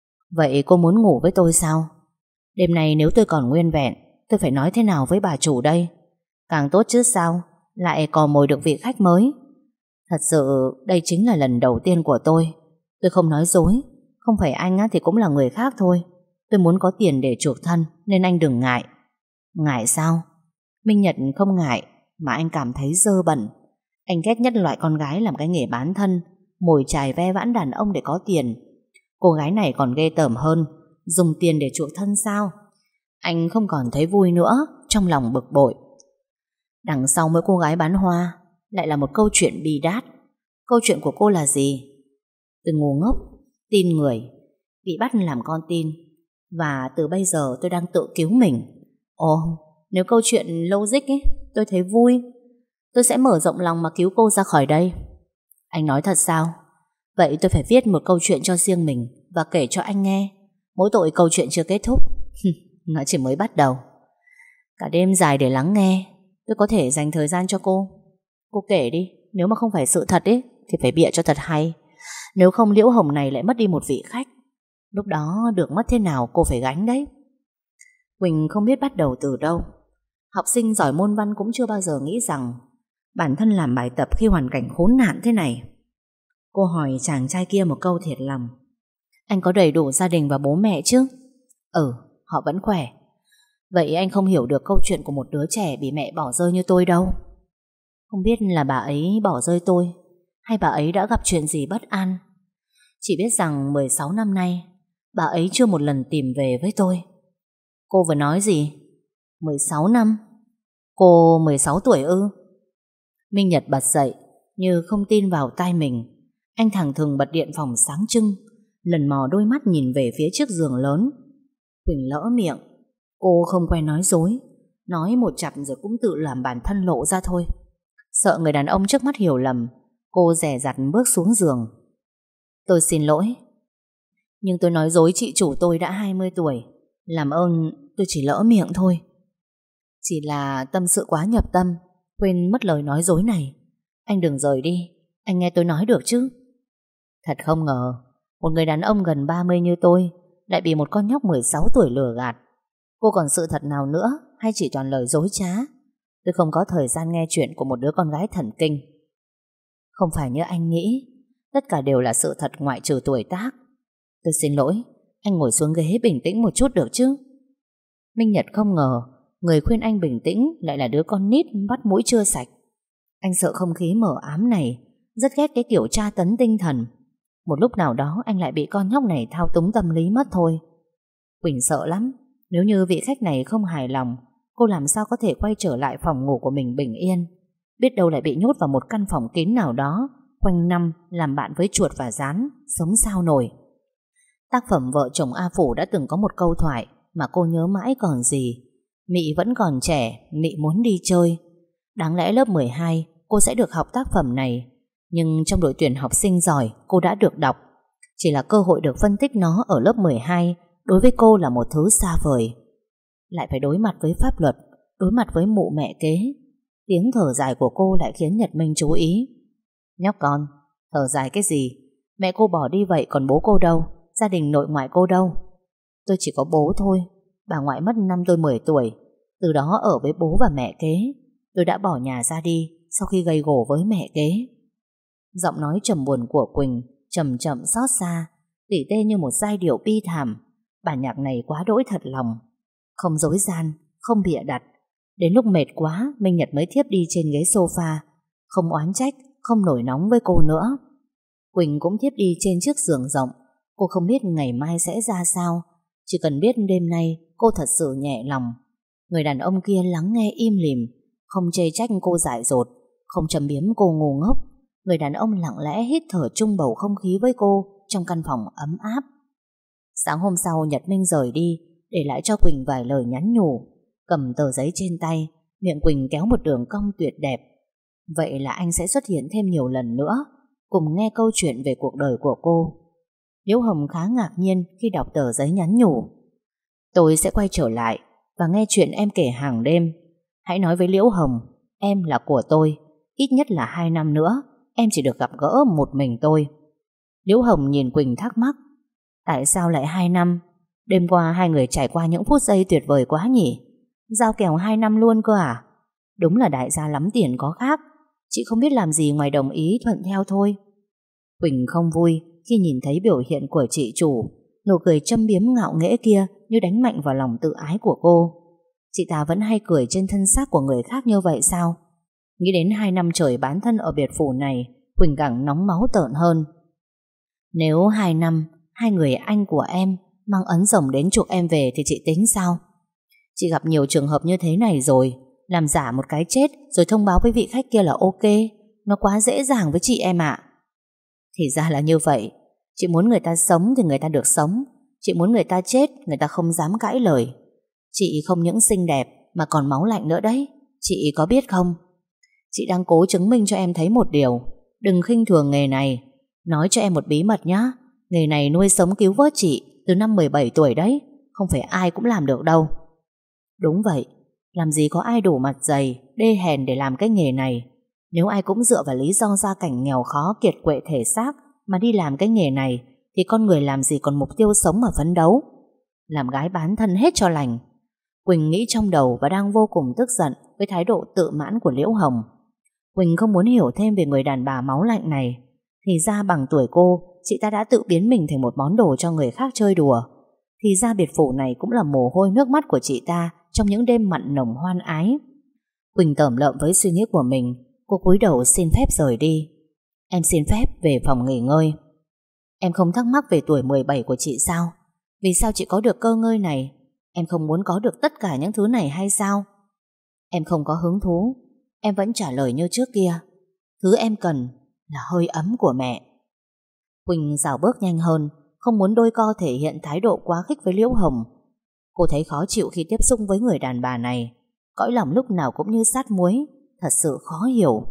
Vậy cô muốn ngủ với tôi sao? Đêm nay nếu tôi còn nguyên vẹn, tôi phải nói thế nào với bà chủ đây? Càng tốt chứ sao, lại cò mồi được vị khách mới. Thật sự đây chính là lần đầu tiên của tôi. Tôi không nói dối. Không phải anh thì cũng là người khác thôi. Tôi muốn có tiền để chuộc thân, nên anh đừng ngại. Ngại sao? Minh Nhật không ngại, mà anh cảm thấy dơ bẩn. Anh ghét nhất loại con gái làm cái nghề bán thân, mồi chài ve vãn đàn ông để có tiền. Cô gái này còn ghê tởm hơn, dùng tiền để chuộc thân sao? Anh không còn thấy vui nữa, trong lòng bực bội. Đằng sau mỗi cô gái bán hoa lại là một câu chuyện bi đát. Câu chuyện của cô là gì? Tôi ngu ngốc, tin người, bị bắt làm con tin, và từ bây giờ tôi đang tự cứu mình. Ồ, nếu câu chuyện logic ấy, tôi thấy vui. Tôi sẽ mở rộng lòng mà cứu cô ra khỏi đây. Anh nói thật sao? Vậy tôi phải viết một câu chuyện cho riêng mình và kể cho anh nghe. Mỗi tội câu chuyện chưa kết thúc. Nó chỉ mới bắt đầu. Cả đêm dài để lắng nghe. Tôi có thể dành thời gian cho cô. Cô kể đi. Nếu mà không phải sự thật ấy thì phải bịa cho thật hay. Nếu không Liễu Hồng này lại mất đi một vị khách. Lúc đó được mất thế nào cô phải gánh đấy. Quỳnh không biết bắt đầu từ đâu. Học sinh giỏi môn văn cũng chưa bao giờ nghĩ rằng bản thân làm bài tập khi hoàn cảnh khốn nạn thế này. Cô hỏi chàng trai kia một câu thiệt lòng. Anh có đầy đủ gia đình và bố mẹ chứ? Ừ, họ vẫn khỏe. Vậy anh không hiểu được câu chuyện của một đứa trẻ bị mẹ bỏ rơi như tôi đâu. Không biết là bà ấy bỏ rơi tôi, hay bà ấy đã gặp chuyện gì bất an. Chỉ biết rằng 16 năm nay bà ấy chưa một lần tìm về với tôi. Cô vừa nói gì? 16 năm? Cô 16 tuổi ư? Minh Nhật bật dậy như không tin vào tai mình. Anh thẳng thừng bật điện phòng sáng trưng, lần mò đôi mắt nhìn về phía chiếc giường lớn. Quỳnh lỡ miệng. Cô không quen nói dối, nói một chặp rồi cũng tự làm bản thân lộ ra thôi. Sợ người đàn ông trước mắt hiểu lầm, cô dè dặt bước xuống giường. Tôi xin lỗi, nhưng tôi nói dối chị chủ tôi đã 20 tuổi. Làm ơn, tôi chỉ lỡ miệng thôi. Chỉ là tâm sự quá nhập tâm, quên mất lời nói dối này. Anh đừng rời đi, anh nghe tôi nói được chứ. Thật không ngờ, một người đàn ông gần 30 như tôi lại bị một con nhóc 16 tuổi lừa gạt. Cô còn sự thật nào nữa, hay chỉ toàn lời dối trá? Tôi không có thời gian nghe chuyện của một đứa con gái thần kinh. Không phải như anh nghĩ, tất cả đều là sự thật ngoại trừ tuổi tác. Tôi xin lỗi, anh ngồi xuống ghế bình tĩnh một chút được chứ? Minh Nhật không ngờ người khuyên anh bình tĩnh lại là đứa con nít bắt mũi chưa sạch. Anh sợ không khí mờ ám này, rất ghét cái kiểu tra tấn tinh thần. Một lúc nào đó anh lại bị con nhóc này thao túng tâm lý mất thôi. Quỳnh sợ lắm. Nếu như vị khách này không hài lòng, cô làm sao có thể quay trở lại phòng ngủ của mình bình yên? Biết đâu lại bị nhốt vào một căn phòng kín nào đó, quanh năm làm bạn với chuột và gián, sống sao nổi. Tác phẩm Vợ chồng A Phủ đã từng có một câu thoại mà cô nhớ mãi còn gì. Mị vẫn còn trẻ, Mị muốn đi chơi. Đáng lẽ lớp 12 cô sẽ được học tác phẩm này, nhưng trong đội tuyển học sinh giỏi cô đã được đọc. Chỉ là cơ hội được phân tích nó ở lớp 12 đối với cô là một thứ xa vời. Lại phải đối mặt với pháp luật, đối mặt với mụ mẹ kế. Tiếng thở dài của cô lại khiến Nhật Minh chú ý. Nhóc con, thở dài cái gì? Mẹ cô bỏ đi vậy còn bố cô đâu? Gia đình nội ngoại cô đâu? Tôi chỉ có bố thôi. Bà ngoại mất năm tôi 10 tuổi. Từ đó ở với bố và mẹ kế. Tôi đã bỏ nhà ra đi sau khi gây gổ với mẹ kế. Giọng nói trầm buồn của Quỳnh chậm chậm xót xa, tỉ tê như một giai điệu bi thảm. Bản nhạc này quá đỗi thật lòng, không dối gian, không bịa đặt. Đến lúc mệt quá, Minh Nhật mới thiếp đi trên ghế sofa, không oán trách, không nổi nóng với cô nữa. Quỳnh cũng thiếp đi trên chiếc giường rộng. Cô không biết ngày mai sẽ ra sao, chỉ cần biết đêm nay cô thật sự nhẹ lòng. Người đàn ông kia lắng nghe im lìm, không chê trách cô dại dột, không châm biếm cô ngu ngốc. Người đàn ông lặng lẽ hít thở chung bầu không khí với cô trong căn phòng ấm áp. Sáng hôm sau Nhật Minh rời đi, để lại cho Quỳnh vài lời nhắn nhủ. Cầm tờ giấy trên tay, miệng Quỳnh kéo một đường cong tuyệt đẹp. Vậy là anh sẽ xuất hiện thêm nhiều lần nữa, cùng nghe câu chuyện về cuộc đời của cô. Liễu Hồng khá ngạc nhiên khi đọc tờ giấy nhắn nhủ. Tôi sẽ quay trở lại và nghe chuyện em kể hàng đêm. Hãy nói với Liễu Hồng, em là của tôi. Ít nhất là 2 năm nữa em chỉ được gặp gỡ một mình tôi. Liễu Hồng nhìn Quỳnh thắc mắc. Tại sao lại 2 năm? Đêm qua hai người trải qua những phút giây tuyệt vời quá nhỉ? Giao kèo 2 năm luôn cơ à? Đúng là đại gia lắm tiền có khác. Chị không biết làm gì ngoài đồng ý thuận theo thôi. Quỳnh không vui khi nhìn thấy biểu hiện của chị chủ. Nụ cười châm biếm ngạo nghễ kia như đánh mạnh vào lòng tự ái của cô. Chị ta vẫn hay cười trên thân xác của người khác như vậy sao? Nghĩ đến 2 năm trời bán thân ở biệt phủ này, Quỳnh càng nóng máu tợn hơn. Nếu 2 năm hai người anh của em mang ấn rồng đến chuộc em về thì chị tính sao? Chị gặp nhiều trường hợp như thế này rồi. Làm giả một cái chết rồi thông báo với vị khách kia là ok. Nó quá dễ dàng với chị em ạ. Thì ra là như vậy. Chị muốn người ta sống thì người ta được sống. Chị muốn người ta chết, người ta không dám cãi lời. Chị không những xinh đẹp mà còn máu lạnh nữa đấy. Chị có biết không? Chị đang cố chứng minh cho em thấy một điều. Đừng khinh thường nghề này. Nói cho em một bí mật nhá. Nghề này nuôi sống cứu vớt chị từ năm 17 tuổi đấy. Không phải ai cũng làm được đâu. Đúng vậy. Làm gì có ai đủ mặt dày, đê hèn để làm cái nghề này. Nếu ai cũng dựa vào lý do gia cảnh nghèo khó, kiệt quệ thể xác mà đi làm cái nghề này, thì con người làm gì còn mục tiêu sống mà phấn đấu. Làm gái bán thân hết cho lành. Quỳnh nghĩ trong đầu và đang vô cùng tức giận với thái độ tự mãn của Liễu Hồng. Quỳnh không muốn hiểu thêm về người đàn bà máu lạnh này. Thì ra bằng tuổi cô, chị ta đã tự biến mình thành một món đồ cho người khác chơi đùa. Thì ra biệt phủ này cũng là mồ hôi nước mắt của chị ta trong những đêm mặn nồng hoan ái. Quỳnh tởm lợm với suy nghĩ của mình. Cô cúi đầu xin phép rời đi. Em xin phép về phòng nghỉ ngơi. Em không thắc mắc về tuổi 17 của chị sao? Vì sao chị có được cơ ngơi này? Em không muốn có được tất cả những thứ này hay sao? Em không có hứng thú. Em vẫn trả lời như trước kia. Thứ em cần là hơi ấm của mẹ. Quỳnh dạo bước nhanh hơn, không muốn đôi co thể hiện thái độ quá khích với Liễu Hồng. Cô thấy khó chịu khi tiếp xúc với người đàn bà này. Cõi lòng lúc nào cũng như sát muối, thật sự khó hiểu.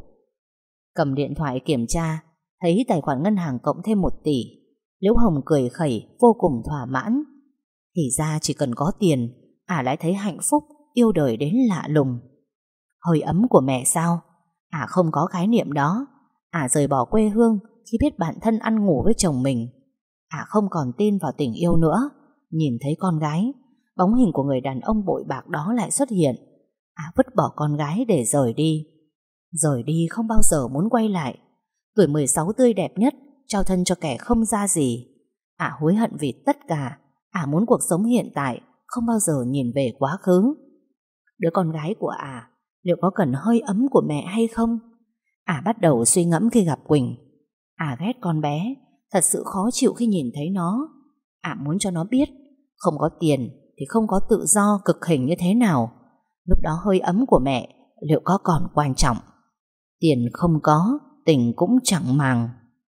Cầm điện thoại kiểm tra, thấy tài khoản ngân hàng cộng thêm 1 tỷ. Liễu Hồng cười khẩy, vô cùng thỏa mãn. Thì ra chỉ cần có tiền, lại thấy hạnh phúc, yêu đời đến lạ lùng. Hơi ấm của mẹ sao? Không có khái niệm đó. Rời bỏ quê hương khi biết bản thân ăn ngủ với chồng mình. Không còn tin vào tình yêu nữa. Nhìn thấy con gái, bóng hình của người đàn ông bội bạc đó lại xuất hiện. Vứt bỏ con gái để rời đi. Rời đi không bao giờ muốn quay lại. Tuổi 16 tươi đẹp nhất, trao thân cho kẻ không ra gì. Hối hận vì tất cả. Muốn cuộc sống hiện tại, không bao giờ nhìn về quá khứ. Đứa con gái của liệu có cần hơi ấm của mẹ hay không? Bắt đầu suy ngẫm khi gặp Quỳnh. Ghét con bé, thật sự khó chịu khi nhìn thấy nó. Muốn cho nó biết, không có tiền thì không có tự do cực hình như thế nào. Lúc đó hơi ấm của mẹ liệu có còn quan trọng? Tiền không có, tình cũng chẳng màng.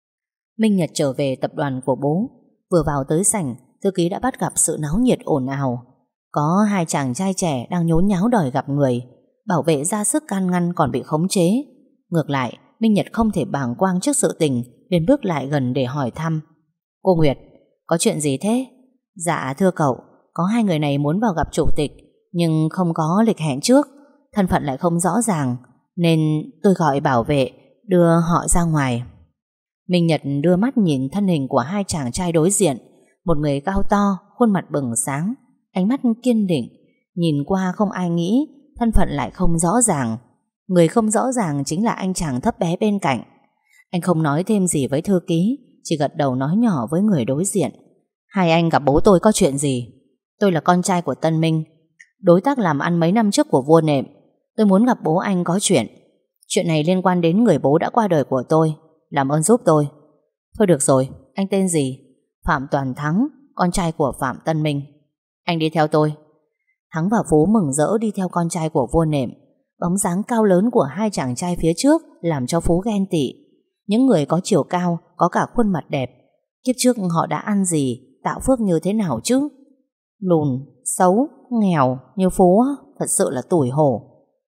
Minh Nhật trở về tập đoàn của bố. Vừa vào tới sảnh, thư ký đã bắt gặp sự náo nhiệt ồn ào. Có 2 chàng trai trẻ đang nhốn nháo đòi gặp người. Bảo vệ ra sức can ngăn còn bị khống chế. Ngược lại, Minh Nhật không thể bàng quang trước sự tình, liền bước lại gần để hỏi thăm. Cô Nguyệt, có chuyện gì thế? Dạ thưa cậu, có 2 người này muốn vào gặp chủ tịch, nhưng không có lịch hẹn trước, thân phận lại không rõ ràng, nên tôi gọi bảo vệ đưa họ ra ngoài. Minh Nhật đưa mắt nhìn thân hình của 2 chàng trai đối diện. Một người cao to, khuôn mặt bừng sáng, ánh mắt kiên định. Nhìn qua không ai nghĩ thân phận lại không rõ ràng. Người không rõ ràng chính là anh chàng thấp bé bên cạnh. Anh không nói thêm gì với thư ký, chỉ gật đầu nói nhỏ với người đối diện. Hai anh gặp bố tôi có chuyện gì? Tôi là con trai của Tân Minh, đối tác làm ăn mấy năm trước của vua nệm. Tôi muốn gặp bố anh có chuyện. Chuyện này liên quan đến người bố đã qua đời của tôi. Làm ơn giúp tôi. Thôi được rồi, anh tên gì? Phạm Toàn Thắng, con trai của Phạm Tân Minh. Anh đi theo tôi. Thắng và Phú mừng rỡ đi theo con trai của vua nệm. Bóng dáng cao lớn của 2 chàng trai phía trước làm cho Phú ghen tị. Những người có chiều cao, có cả khuôn mặt đẹp. Kiếp trước họ đã ăn gì, tạo phước như thế nào chứ? Lùn, xấu, nghèo như Phú, thật sự là tủi hổ.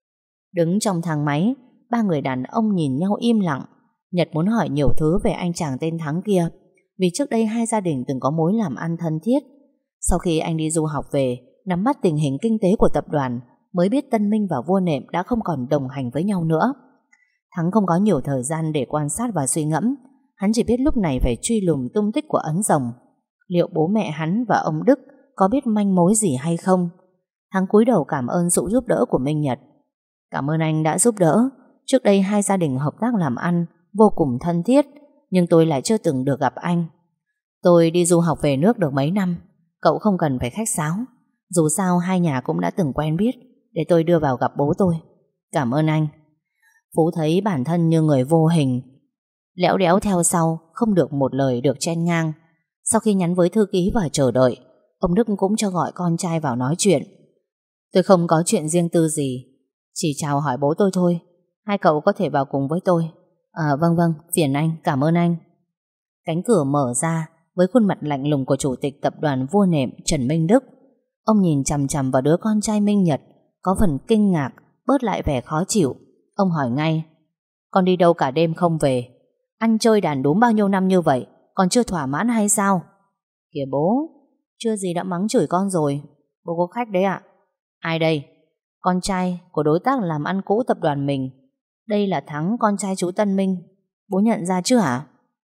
Đứng trong thang máy, 3 người đàn ông nhìn nhau im lặng. Nhật muốn hỏi nhiều thứ về anh chàng tên Thắng kia, vì trước đây 2 gia đình từng có mối làm ăn thân thiết. Sau khi anh đi du học về, nắm bắt tình hình kinh tế của tập đoàn, mới biết Tân Minh và vua nệm đã không còn đồng hành với nhau nữa. Thắng không có nhiều thời gian để quan sát và suy ngẫm. Hắn chỉ biết lúc này phải truy lùng tung tích của Ấn Rồng. Liệu bố mẹ hắn và ông Đức có biết manh mối gì hay không? Thắng cúi đầu cảm ơn sự giúp đỡ của Minh Nhật. Cảm ơn anh đã giúp đỡ. Trước đây 2 gia đình hợp tác làm ăn vô cùng thân thiết, nhưng tôi lại chưa từng được gặp anh. Tôi đi du học về nước được mấy năm, cậu không cần phải khách sáo. Dù sao 2 nhà cũng đã từng quen biết, để tôi đưa vào gặp bố tôi. Cảm ơn anh. Phú thấy bản thân như người vô hình, lẽo đẽo theo sau, không được một lời được chen ngang. Sau khi nhắn với thư ký và chờ đợi, ông Đức cũng cho gọi con trai vào nói chuyện. Tôi không có chuyện riêng tư gì, chỉ chào hỏi bố tôi thôi. Hai cậu có thể vào cùng với tôi. Vâng, phiền anh, cảm ơn anh. Cánh cửa mở ra với khuôn mặt lạnh lùng của chủ tịch tập đoàn vua nệm Trần Minh Đức. Ông nhìn chằm chằm vào đứa con trai Minh Nhật, có phần kinh ngạc, bớt lại vẻ khó chịu. Ông hỏi ngay: con đi đâu cả đêm không về? Ăn chơi đàn đúm bao nhiêu năm như vậy, còn chưa thỏa mãn hay sao? Kìa bố, chưa gì đã mắng chửi con rồi. Bố có khách đấy ạ. Ai đây? Con trai của đối tác làm ăn cũ tập đoàn mình. Đây là Thắng, con trai chú Tân Minh. Bố nhận ra chưa hả?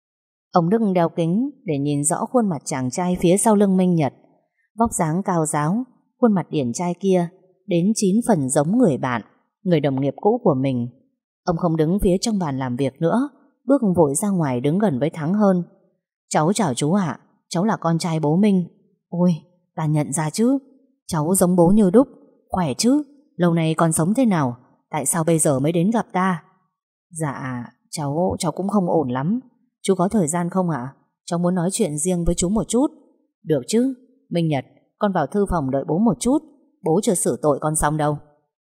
Ông Đức đeo kính để nhìn rõ khuôn mặt chàng trai phía sau lưng Minh Nhật. Vóc dáng cao ráo, khuôn mặt điển trai kia đến 9 phần giống người bạn, người đồng nghiệp cũ của mình. Ông không đứng phía trong bàn làm việc nữa, bước vội ra ngoài đứng gần với Thắng hơn. Cháu chào chú ạ, cháu là con trai bố Minh. Ôi, ta nhận ra chứ, cháu giống bố như đúc. Khỏe chứ, lâu nay con sống thế nào? Tại sao bây giờ mới đến gặp ta? Dạ, cháu cũng không ổn lắm. Chú có thời gian không ạ? Cháu muốn nói chuyện riêng với chú một chút. Được chứ. Minh Nhật, con vào thư phòng đợi bố một chút. Bố chưa xử tội con xong đâu.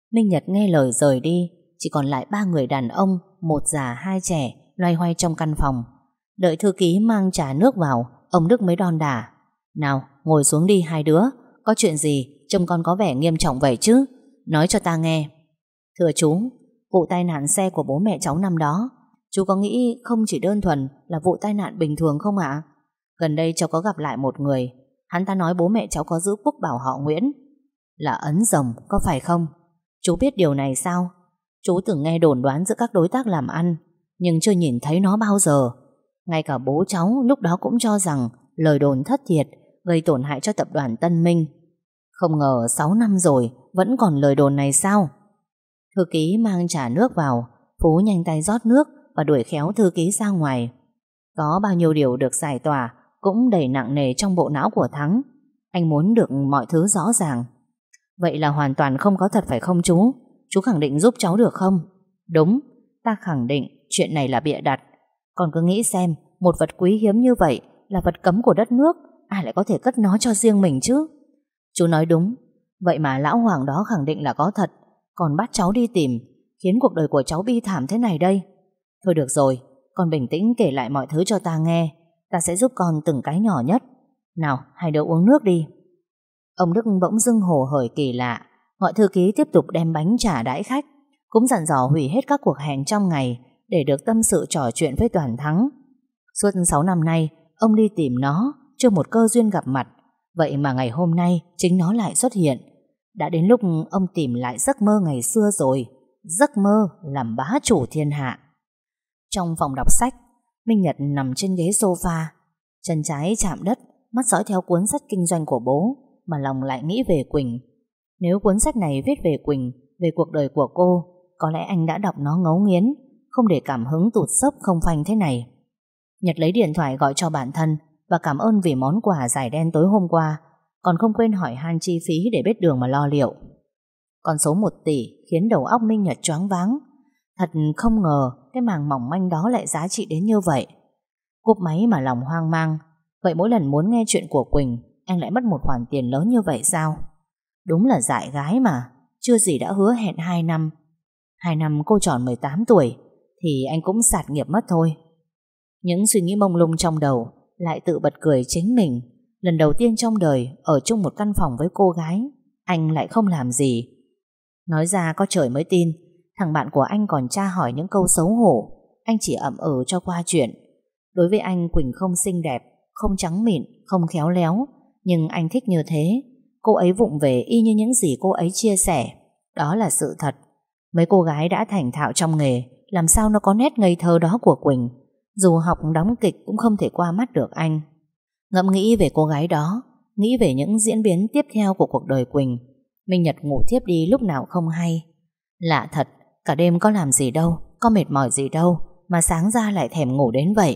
Minh Nhật nghe lời rời đi. Chỉ còn lại 3 người đàn ông, 1 già 2 trẻ loay hoay trong căn phòng. Đợi thư ký mang trà nước vào, ông Đức mới đon đả: "Nào, ngồi xuống đi hai đứa. Có chuyện gì trông con có vẻ nghiêm trọng vậy chứ? Nói cho ta nghe." "Thưa chú, vụ tai nạn xe của bố mẹ cháu năm đó, chú có nghĩ không chỉ đơn thuần là vụ tai nạn bình thường không ạ? Gần đây cháu có gặp lại một người. Hắn ta nói bố mẹ cháu có giữ quốc bảo họ Nguyễn là Ấn Rồng, có phải không? Chú biết điều này sao? Chú từng nghe đồn đoán giữa các đối tác làm ăn, nhưng chưa nhìn thấy nó bao giờ. Ngay cả bố cháu lúc đó cũng cho rằng lời đồn thất thiệt, gây tổn hại cho tập đoàn Tân Minh. Không ngờ 6 năm rồi vẫn còn lời đồn này sao?" Thư ký mang trà nước vào, Phú nhanh tay rót nước và đuổi khéo thư ký ra ngoài. Có bao nhiêu điều được giải tỏa cũng đầy nặng nề trong bộ não của Thắng. Anh muốn được mọi thứ rõ ràng. "Vậy là hoàn toàn không có thật phải không chú? Chú khẳng định giúp cháu được không?" "Đúng, ta khẳng định chuyện này là bịa đặt. Con cứ nghĩ xem, một vật quý hiếm như vậy là vật cấm của đất nước, ai lại có thể cất nó cho riêng mình chứ?" "Chú nói đúng. Vậy mà lão Hoàng đó khẳng định là có thật, còn bắt cháu đi tìm, khiến cuộc đời của cháu bi thảm thế này đây. Thôi được rồi, con bình tĩnh kể lại mọi thứ cho ta nghe. Ta sẽ giúp con từng cái nhỏ nhất. Nào, hai đứa uống nước đi." Ông Đức bỗng dưng hồ hởi kỳ lạ, gọi thư ký tiếp tục đem bánh trà đãi khách, cũng dặn dò hủy hết các cuộc hẹn trong ngày để được tâm sự trò chuyện với Toàn Thắng. Suốt 6 năm nay, ông đi tìm nó, chưa một cơ duyên gặp mặt. Vậy mà ngày hôm nay chính nó lại xuất hiện. Đã đến lúc ông tìm lại giấc mơ ngày xưa rồi, giấc mơ làm bá chủ thiên hạ. Trong phòng đọc sách, Minh Nhật nằm trên ghế sofa, chân trái chạm đất, mắt dõi theo cuốn sách kinh doanh của bố, mà lòng lại nghĩ về Quỳnh. Nếu cuốn sách này viết về Quỳnh, về cuộc đời của cô, có lẽ anh đã đọc nó ngấu nghiến, không để cảm hứng tụt xốc không phanh thế này. Nhật lấy điện thoại gọi cho bản thân và cảm ơn vì món quà giải đen tối hôm qua, còn không quên hỏi han chi phí để biết đường mà lo liệu. Con số 1 tỷ khiến đầu óc Minh Nhật choáng váng. Thật không ngờ cái màng mỏng manh đó lại giá trị đến như vậy. Cúp máy mà lòng hoang mang. Vậy mỗi lần muốn nghe chuyện của Quỳnh, anh lại mất một khoản tiền lớn như vậy sao? Đúng là dại gái mà. Chưa gì đã hứa hẹn 2 năm. 2 năm cô tròn 18 tuổi thì anh cũng sạt nghiệp mất thôi. Những suy nghĩ mông lung trong đầu lại tự bật cười chính mình. Lần đầu tiên trong đời ở chung một căn phòng với cô gái, anh lại không làm gì. Nói ra có trời mới tin, thằng bạn của anh còn tra hỏi những câu xấu hổ, anh chỉ ậm ừ cho qua chuyện. Đối với anh, Quỳnh không xinh đẹp, không trắng mịn, không khéo léo, nhưng anh thích như thế. Cô ấy vụng về y như những gì cô ấy chia sẻ. Đó là sự thật. Mấy cô gái đã thành thạo trong nghề, làm sao nó có nét ngây thơ đó của Quỳnh. Dù học đóng kịch cũng không thể qua mắt được anh. Ngẫm nghĩ về cô gái đó, nghĩ về những diễn biến tiếp theo của cuộc đời Quỳnh, Minh Nhật ngủ thiếp đi lúc nào không hay. Lạ thật, cả đêm có làm gì đâu, có mệt mỏi gì đâu, mà sáng ra lại thèm ngủ đến vậy.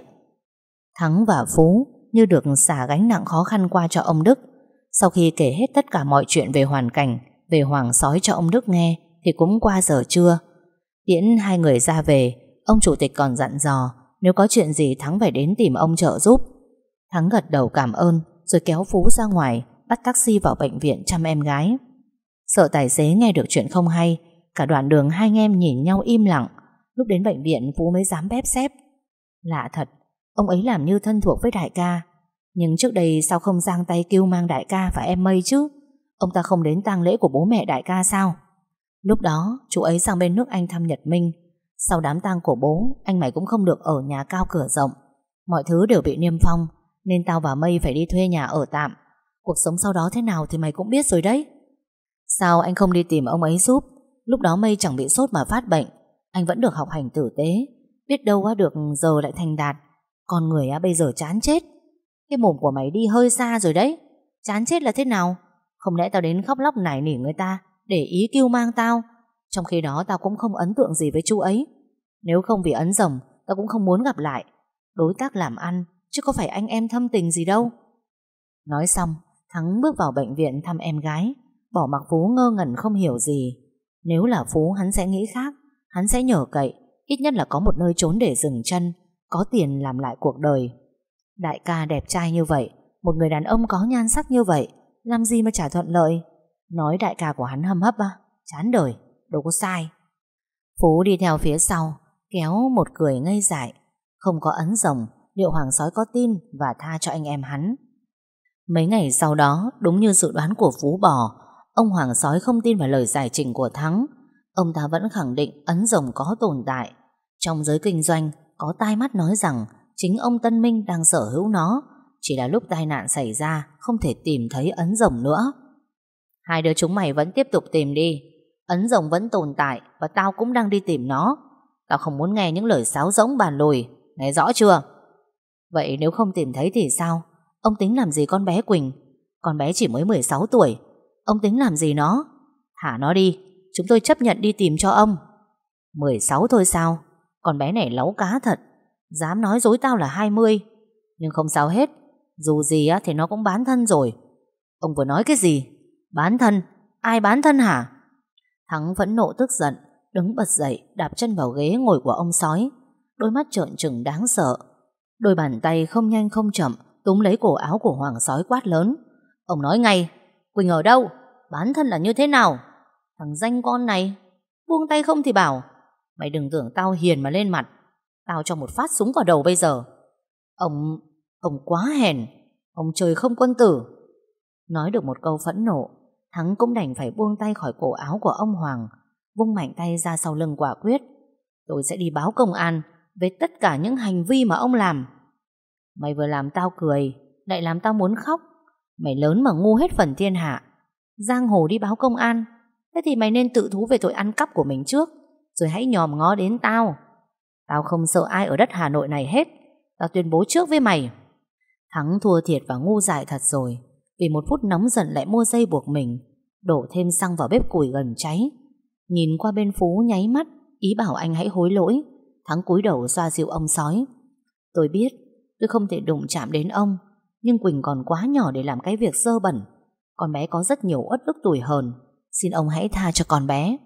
Thắng và Phú như được xả gánh nặng khó khăn qua cho ông Đức. Sau khi kể hết tất cả mọi chuyện về hoàn cảnh, về Hoàng sói cho ông Đức nghe, thì cũng qua giờ trưa. Tiễn hai người ra về, ông chủ tịch còn dặn dò nếu có chuyện gì Thắng phải đến tìm ông trợ giúp. Thắng gật đầu cảm ơn, rồi kéo Phú ra ngoài, bắt taxi vào bệnh viện chăm em gái. Sợ tài xế nghe được chuyện không hay, cả đoạn đường hai anh em nhìn nhau im lặng. Lúc đến bệnh viện Phú mới dám bép xép. Lạ thật, ông ấy làm như thân thuộc với đại ca, nhưng trước đây sao không giang tay kêu mang đại ca và em Mây chứ? Ông ta không đến tang lễ của bố mẹ đại ca sao? Lúc đó chú ấy sang bên nước Anh thăm Nhật Minh. Sau đám tang của bố, anh mày cũng không được ở nhà cao cửa rộng. Mọi thứ đều bị niêm phong, nên tao và Mây phải đi thuê nhà ở tạm. Cuộc sống sau đó thế nào thì mày cũng biết rồi đấy. Sao anh không đi tìm ông ấy giúp? Lúc đó Mây chẳng bị sốt mà phát bệnh, anh vẫn được học hành tử tế. Biết đâu được giờ lại thành đạt. Con người bây giờ chán chết. Cái mồm của mày đi hơi xa rồi đấy. Chán chết là thế nào? Không lẽ tao đến khóc lóc nài nỉ người ta để ý kêu mang tao, trong khi đó tao cũng không ấn tượng gì với chú ấy. Nếu không vì Ấn Rồng, tao cũng không muốn gặp lại. Đối tác làm ăn, chứ có phải anh em thâm tình gì đâu. Nói xong, Thắng bước vào bệnh viện thăm em gái, bỏ mặc Phú ngơ ngẩn không hiểu gì. Nếu là Phú, hắn sẽ nghĩ khác. Hắn sẽ nhờ cậy, ít nhất là có một nơi trốn để dừng chân, có tiền làm lại cuộc đời. Đại ca đẹp trai như vậy, một người đàn ông có nhan sắc như vậy, làm gì mà chả thuận lợi. Nói đại ca của hắn hâm hấp chán đời, đâu có sai. Phú đi theo phía sau, kéo một cười ngây dại. Không có ấn rồng, liệu Hoàng sói có tin và tha cho anh em hắn? Mấy ngày sau đó, đúng như dự đoán của Phú bò, ông Hoàng sói không tin vào lời giải trình của Thắng. Ông ta vẫn khẳng định ấn rồng có tồn tại. Trong giới kinh doanh, có tai mắt nói rằng chính ông Tân Minh đang sở hữu nó, chỉ là lúc tai nạn xảy ra không thể tìm thấy ấn rồng nữa. Hai đứa chúng mày vẫn tiếp tục tìm đi. Ấn rồng vẫn tồn tại và tao cũng đang đi tìm nó. Tao không muốn nghe những lời sáo rỗng bàn lùi. Nghe rõ chưa? Vậy nếu không tìm thấy thì sao? Ông tính làm gì con bé Quỳnh? Con bé chỉ mới 16 tuổi. Ông tính làm gì nó? Thả nó đi, chúng tôi chấp nhận đi tìm cho ông. 16 thôi sao? Con bé này láu cá thật. Dám nói dối tao là 20. Nhưng không sao hết. Dù gì á thì nó cũng bán thân rồi. Ông vừa nói cái gì? Bán thân? Ai bán thân hả? Thắng phẫn nộ tức giận, đứng bật dậy, đạp chân vào ghế ngồi của ông sói. Đôi mắt trợn trừng đáng sợ. Đôi bàn tay không nhanh không chậm túm lấy cổ áo của Hoàng sói quát lớn. Ông nói ngay, Quỳnh ở đâu? Bán thân là như thế nào? Thằng danh con này, buông tay không thì bảo. Mày đừng tưởng tao hiền mà lên mặt. Tao cho một phát súng vào đầu bây giờ. Ông quá hèn. Ông trời không quân tử. Nói được một câu phẫn nộ, Thắng cũng đành phải buông tay khỏi cổ áo của ông Hoàng, vung mạnh tay ra sau lưng quả quyết. Tôi sẽ đi báo công an về tất cả những hành vi mà ông làm. Mày vừa làm tao cười, lại làm tao muốn khóc. Mày lớn mà ngu hết phần thiên hạ. Giang hồ đi báo công an, thế thì mày nên tự thú về tội ăn cắp của mình trước, rồi hãy nhòm ngó đến tao. Tao không sợ ai ở đất Hà Nội này hết. Tao tuyên bố trước với mày. Thắng thua thiệt và ngu dại thật rồi. Vì một phút nóng giận lại mua dây buộc mình, đổ thêm xăng vào bếp củi gần cháy. Nhìn qua bên Phú nháy mắt, ý bảo anh hãy hối lỗi. Thắng cúi đầu xoa dịu ông sói. Tôi biết tôi không thể đụng chạm đến ông, nhưng Quỳnh còn quá nhỏ để làm cái việc dơ bẩn. Con bé có rất nhiều uất ức tủi hờn. Xin ông hãy tha cho con bé.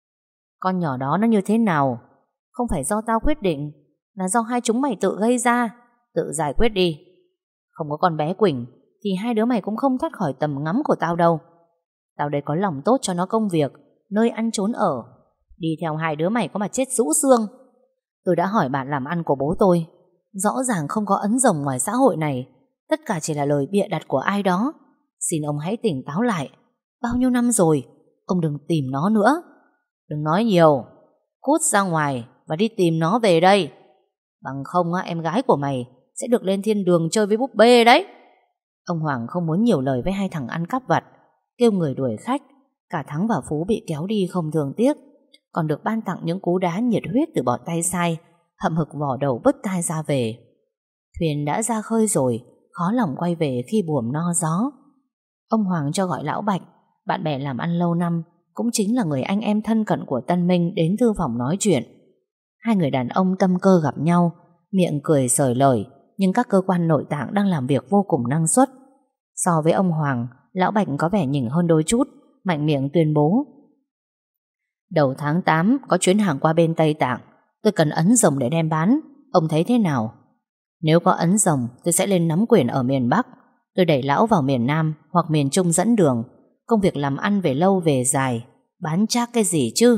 Con nhỏ đó nó như thế nào không phải do tao quyết định, là do hai chúng mày tự gây ra. Tự giải quyết đi. Không có con bé Quỳnh thì hai đứa mày cũng không thoát khỏi tầm ngắm của tao đâu. Tao đây có lòng tốt cho nó công việc, nơi ăn trốn ở. Đi theo hai đứa mày có mà chết rũ xương. Tôi đã hỏi bạn làm ăn của bố tôi, rõ ràng không có ấn rồng ngoài xã hội này. Tất cả chỉ là lời bịa đặt của ai đó. Xin ông hãy tỉnh táo lại. Bao nhiêu năm rồi, ông đừng tìm nó nữa. Đừng nói nhiều. Cút ra ngoài và đi tìm nó về đây. Bằng không em gái của mày sẽ được lên thiên đường chơi với búp bê đấy. Ông Hoàng không muốn nhiều lời với hai thằng ăn cắp vặt, kêu người đuổi khách. Cả Thắng và Phú bị kéo đi không thương tiếc, còn được ban tặng những cú đá nhiệt huyết từ bọn tay sai, hậm hực vò đầu bứt tai ra về. Thuyền đã ra khơi rồi, khó lòng quay về khi buồm no gió. Ông Hoàng cho gọi Lão Bạch, bạn bè làm ăn lâu năm, cũng chính là người anh em thân cận của Tân Minh, đến thư phòng nói chuyện. Hai người đàn ông tâm cơ gặp nhau, miệng cười xởi lởi, nhưng các cơ quan nội tạng đang làm việc vô cùng năng suất. So với ông Hoàng, Lão Bạch có vẻ nhỉnh hơn đôi chút, mạnh miệng tuyên bố. Đầu tháng 8 có chuyến hàng qua bên Tây Tạng. Tôi cần ấn rồng để đem bán. Ông thấy thế nào? Nếu có ấn rồng, tôi sẽ lên nắm quyền ở miền Bắc. Tôi đẩy lão vào miền Nam hoặc miền Trung dẫn đường. Công việc làm ăn về lâu về dài, bán chác cái gì chứ?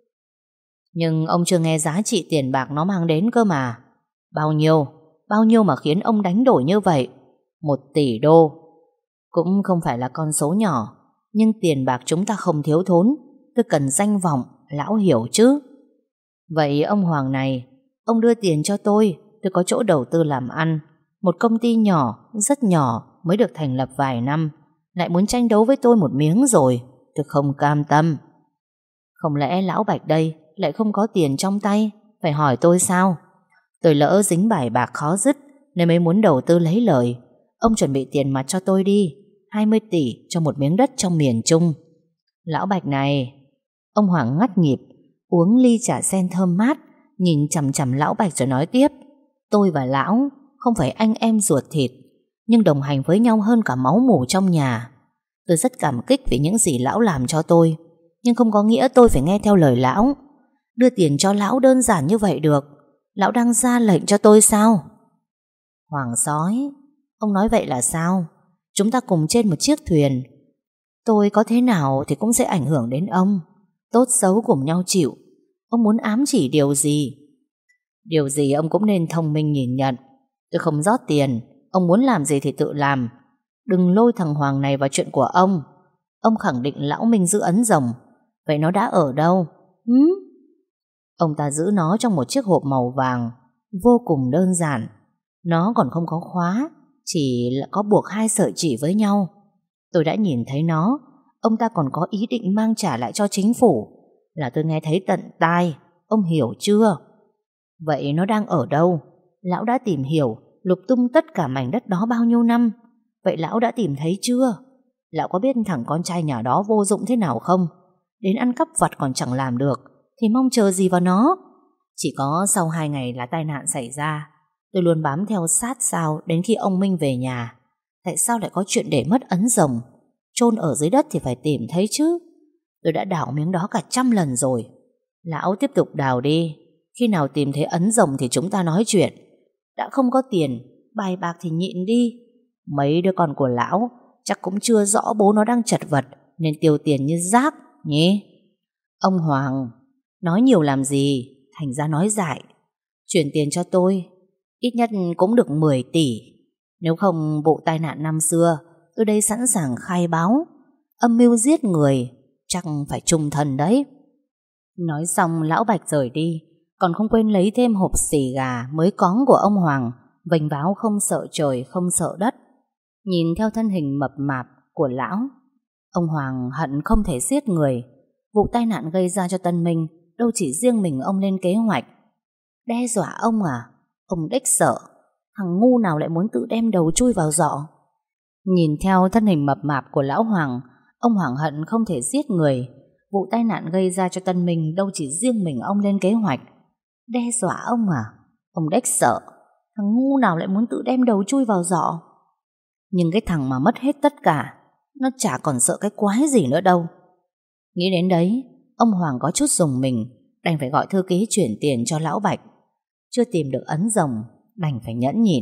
Nhưng ông chưa nghe giá trị tiền bạc nó mang đến cơ mà. Bao nhiêu? Bao nhiêu mà khiến ông đánh đổi như vậy? 1 tỷ đô. Cũng không phải là con số nhỏ, nhưng tiền bạc chúng ta không thiếu thốn. Tôi cần danh vọng, lão hiểu chứ? Vậy ông Hoàng này, ông đưa tiền cho tôi có chỗ đầu tư làm ăn. Một công ty nhỏ, rất nhỏ, mới được thành lập vài năm, lại muốn tranh đấu với tôi một miếng rồi. Tôi không cam tâm. Không lẽ Lão Bạch đây lại không có tiền trong tay, phải hỏi tôi sao? Tôi lỡ dính bài bạc khó dứt nên mới muốn đầu tư lấy lời. Ông chuẩn bị tiền mặt cho tôi đi, 20 tỷ cho một miếng đất trong miền Trung. Lão Bạch này. Ông Hoàng ngắt nhịp, uống ly trà sen thơm mát, nhìn chằm chằm Lão Bạch rồi nói tiếp. Tôi và lão không phải anh em ruột thịt, nhưng đồng hành với nhau hơn cả máu mủ trong nhà. Tôi rất cảm kích vì những gì lão làm cho tôi, nhưng không có nghĩa tôi phải nghe theo lời lão. Đưa tiền cho lão đơn giản như vậy được? Lão đang ra lệnh cho tôi sao? Hoàng sói, ông nói vậy là sao? Chúng ta cùng trên một chiếc thuyền. Tôi có thế nào thì cũng sẽ ảnh hưởng đến ông. tốt xấu cùng nhau chịu. Ông muốn ám chỉ điều gì? Điều gì ông cũng nên thông minh nhìn nhận. Tôi không rót tiền, ông muốn làm gì thì tự làm. Đừng lôi thằng Hoàng này vào chuyện của ông. Ông khẳng định lão Minh giữ ấn rồng. Vậy nó đã ở đâu? Ông ta giữ nó trong một chiếc hộp màu vàng, vô cùng đơn giản. Nó còn không có khóa, chỉ là có buộc 2 sợi chỉ với nhau. Tôi đã nhìn thấy nó. Ông ta còn có ý định mang trả lại cho chính phủ. Là tôi nghe thấy tận tai. Ông hiểu chưa? Vậy nó đang ở đâu? Lão đã tìm hiểu, lục tung tất cả mảnh đất đó bao nhiêu năm. Vậy lão đã tìm thấy chưa? Lão có biết thằng con trai nhà đó vô dụng thế nào không? Đến ăn cắp vặt còn chẳng làm được, thì mong chờ gì vào nó? Chỉ có sau 2 ngày là tai nạn xảy ra, tôi luôn bám theo sát sao đến khi ông Minh về nhà. Tại sao lại có chuyện để mất ấn rồng? Chôn ở dưới đất thì phải tìm thấy chứ. Tôi đã đào miếng đó cả 100 lần rồi. Lão tiếp tục đào đi. Khi nào tìm thấy ấn rồng thì chúng ta nói chuyện. Đã không có tiền, bài bạc thì nhịn đi. Mấy đứa con của lão chắc cũng chưa rõ bố nó đang chật vật nên tiêu tiền như rác nhỉ. Ông Hoàng, nói nhiều làm gì, thành ra nói dại. Chuyển tiền cho tôi, ít nhất cũng được 10 tỷ. Nếu không vụ tai nạn năm xưa, tôi đây sẵn sàng khai báo. Âm mưu giết người, chắc phải trung thân đấy. Nói xong lão Bạch rời đi, còn không quên lấy thêm hộp xì gà mới cóng của ông Hoàng, vênh váo không sợ trời không sợ đất. Nhìn theo thân hình mập mạp của lão, ông Hoàng hận không thể giết người. Vụ tai nạn gây ra cho Tân Minh đâu chỉ riêng mình ông lên kế hoạch. Đe dọa ông à? Ông đếch sợ. Thằng ngu nào lại muốn tự đem đầu chui vào giỏ. Nhìn theo thân hình mập mạp của lão Hoàng, ông Hoàng hận không thể giết người. Vụ tai nạn gây ra cho Tân Minh đâu chỉ riêng mình ông lên kế hoạch. Đe dọa ông à? Ông đếch sợ. Thằng ngu nào lại muốn tự đem đầu chui vào giỏ. Nhưng cái thằng mà mất hết tất cả, nó chả còn sợ cái quái gì nữa đâu. Nghĩ đến đấy, ông Hoàng có chút rùng mình, đành phải gọi thư ký chuyển tiền cho lão Bạch. Chưa tìm được ấn rồng, đành phải nhẫn nhịn.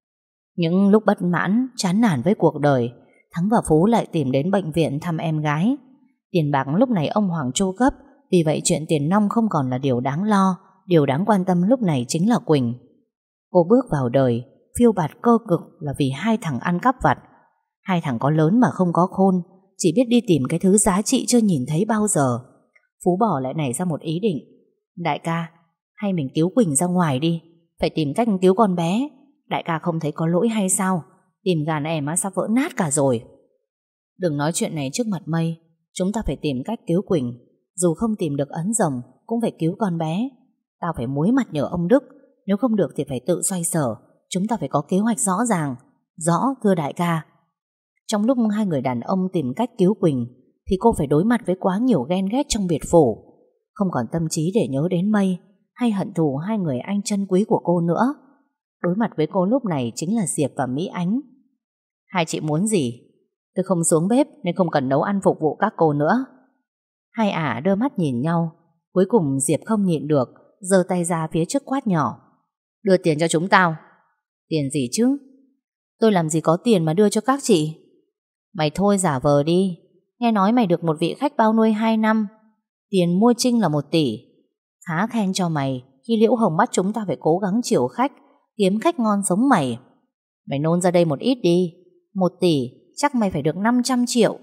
Những lúc bất mãn, chán nản với cuộc đời, Thắng và Phú lại tìm đến bệnh viện thăm em gái. Tiền bạc lúc này ông Hoàng chu cấp, vì vậy chuyện tiền nong không còn là điều đáng lo. Điều đáng quan tâm lúc này chính là Quỳnh. Cô bước vào đời phiêu bạt cơ cực là vì 2 thằng ăn cắp vặt. 2 thằng có lớn mà không có khôn, chỉ biết đi tìm cái thứ giá trị chưa nhìn thấy bao giờ. Phú bỏ lại nảy ra một ý định. Đại ca, hay mình cứu Quỳnh ra ngoài đi. Phải tìm cách cứu con bé. Đại ca không thấy có lỗi hay sao? Tìm gàn em á sắp vỡ nát cả rồi. Đừng nói chuyện này trước mặt Mây. Chúng ta phải tìm cách cứu Quỳnh. Dù không tìm được ấn rồng cũng phải cứu con bé. Tao phải muối mặt nhờ ông Đức. Nếu không được thì phải tự xoay sở. Chúng ta phải có kế hoạch rõ ràng. Rõ thưa đại ca. Trong lúc 2 người đàn ông tìm cách cứu Quỳnh thì cô phải đối mặt với quá nhiều ghen ghét trong biệt phủ. Không còn tâm trí để nhớ đến Mây hay hận thù 2 người anh chân quý của cô nữa. Đối mặt với cô lúc này chính là Diệp và Mỹ Ánh. Hai chị muốn gì? Tôi không xuống bếp nên không cần nấu ăn phục vụ các cô nữa. Hai ả đưa mắt nhìn nhau. Cuối cùng Diệp không nhịn được, giơ tay ra phía trước quát nhỏ. Đưa tiền cho chúng tao. Tiền gì chứ? Tôi làm gì có tiền mà đưa cho các chị. Mày thôi giả vờ đi. Nghe nói mày được một vị khách bao nuôi 2 năm. Tiền mua Trinh là 1 tỷ. Khá khen cho mày. Khi Liễu Hồng bắt chúng ta phải cố gắng chiều khách, kiếm khách ngon giống mày. Mày nôn ra đây một ít đi. 1 tỷ chắc mày phải được 500 triệu.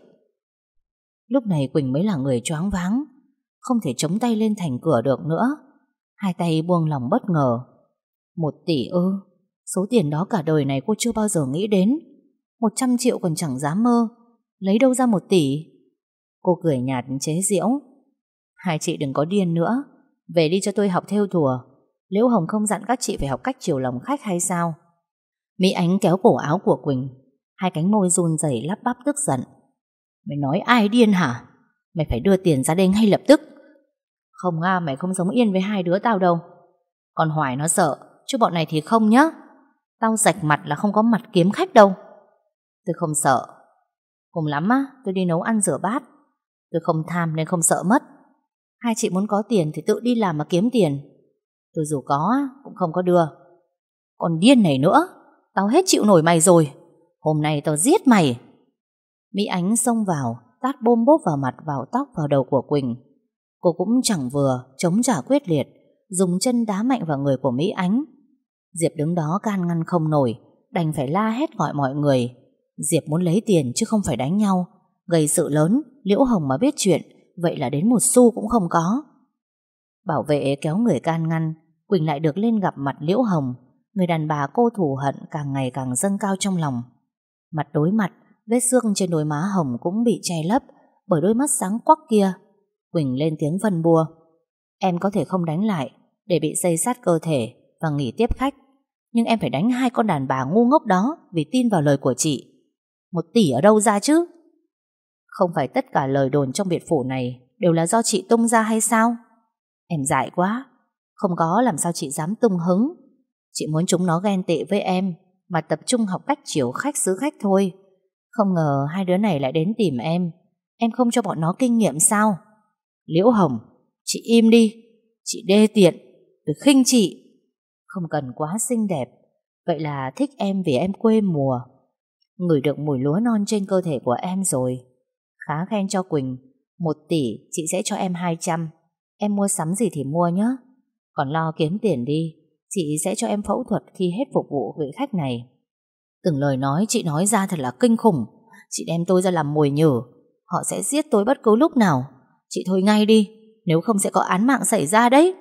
Lúc này Quỳnh mới là người choáng váng, không thể chống tay lên thành cửa được nữa. 2 tay buông lòng bất ngờ. 1 tỷ ư? Số tiền đó cả đời này cô chưa bao giờ nghĩ đến. 100 triệu còn chẳng dám mơ. Lấy đâu ra 1 tỷ? Cô cười nhạt chế giễu. Hai chị đừng có điên nữa. Về đi cho tôi học thêu thùa. Liễu Hồng không dặn các chị phải học cách chiều lòng khách hay sao? Mỹ Ánh kéo cổ áo của Quỳnh. 2 cánh môi run rẩy lắp bắp tức giận. Mày nói ai điên hả? Mày phải đưa tiền ra đây ngay lập tức. Không mày không sống yên với 2 đứa tao đâu. Còn Hoài nó sợ, chứ bọn này thì không nhá. Tao rạch mặt là không có mặt kiếm khách đâu. Tôi không sợ. Cùng lắm tôi đi nấu ăn rửa bát. Tôi không tham nên không sợ mất. Hai chị muốn có tiền thì tự đi làm mà kiếm tiền. Tôi dù có cũng không có đưa. Còn điên này nữa, tao hết chịu nổi mày rồi. Hôm nay tao giết mày. Mỹ Ánh xông vào, tát bôm bốp vào mặt, vào tóc, vào đầu của Quỳnh. Cô cũng chẳng vừa chống trả quyết liệt, dùng chân đá mạnh vào người của Mỹ Ánh. Diệp đứng đó can ngăn không nổi, đành phải la hét gọi mọi người. Diệp muốn lấy tiền chứ không phải đánh nhau. Gây sự lớn, Liễu Hồng mà biết chuyện, vậy là đến một xu cũng không có. Bảo vệ kéo người can ngăn, Quỳnh lại được lên gặp mặt Liễu Hồng. Người đàn bà cô thù hận càng ngày càng dâng cao trong lòng. Mặt đối mặt, vết xước trên đôi má hồng cũng bị che lấp bởi đôi mắt sáng quắc kia. Quỳnh lên tiếng phân bua. Em có thể không đánh lại để bị xây sát cơ thể và nghỉ tiếp khách, nhưng em phải đánh hai con đàn bà ngu ngốc đó vì tin vào lời của chị. 1 tỷ ở đâu ra chứ? Không phải tất cả lời đồn trong biệt phủ này đều là do chị tung ra hay sao? Em dại quá. Không có làm sao chị dám tung hứng. Chị muốn chúng nó ghen tị với em mà tập trung học cách chiều khách xứ khách thôi. Không ngờ hai đứa này lại đến tìm em. Em không cho bọn nó kinh nghiệm sao? Liễu Hồng, chị im đi. Chị đê tiện, tôi khinh chị. Không cần quá xinh đẹp, vậy là thích em vì em quê mùa. Ngửi được mùi lúa non trên cơ thể của em rồi. Khá khen cho Quỳnh. 1 tỷ chị sẽ cho em 200. Em mua sắm gì thì mua nhé. Còn lo kiếm tiền đi, chị sẽ cho em phẫu thuật khi hết phục vụ vị khách này. Từng lời nói chị nói ra thật là kinh khủng. Chị đem tôi ra làm mồi nhử. Họ sẽ giết tôi bất cứ lúc nào. Chị thôi ngay đi, nếu không sẽ có án mạng xảy ra đấy.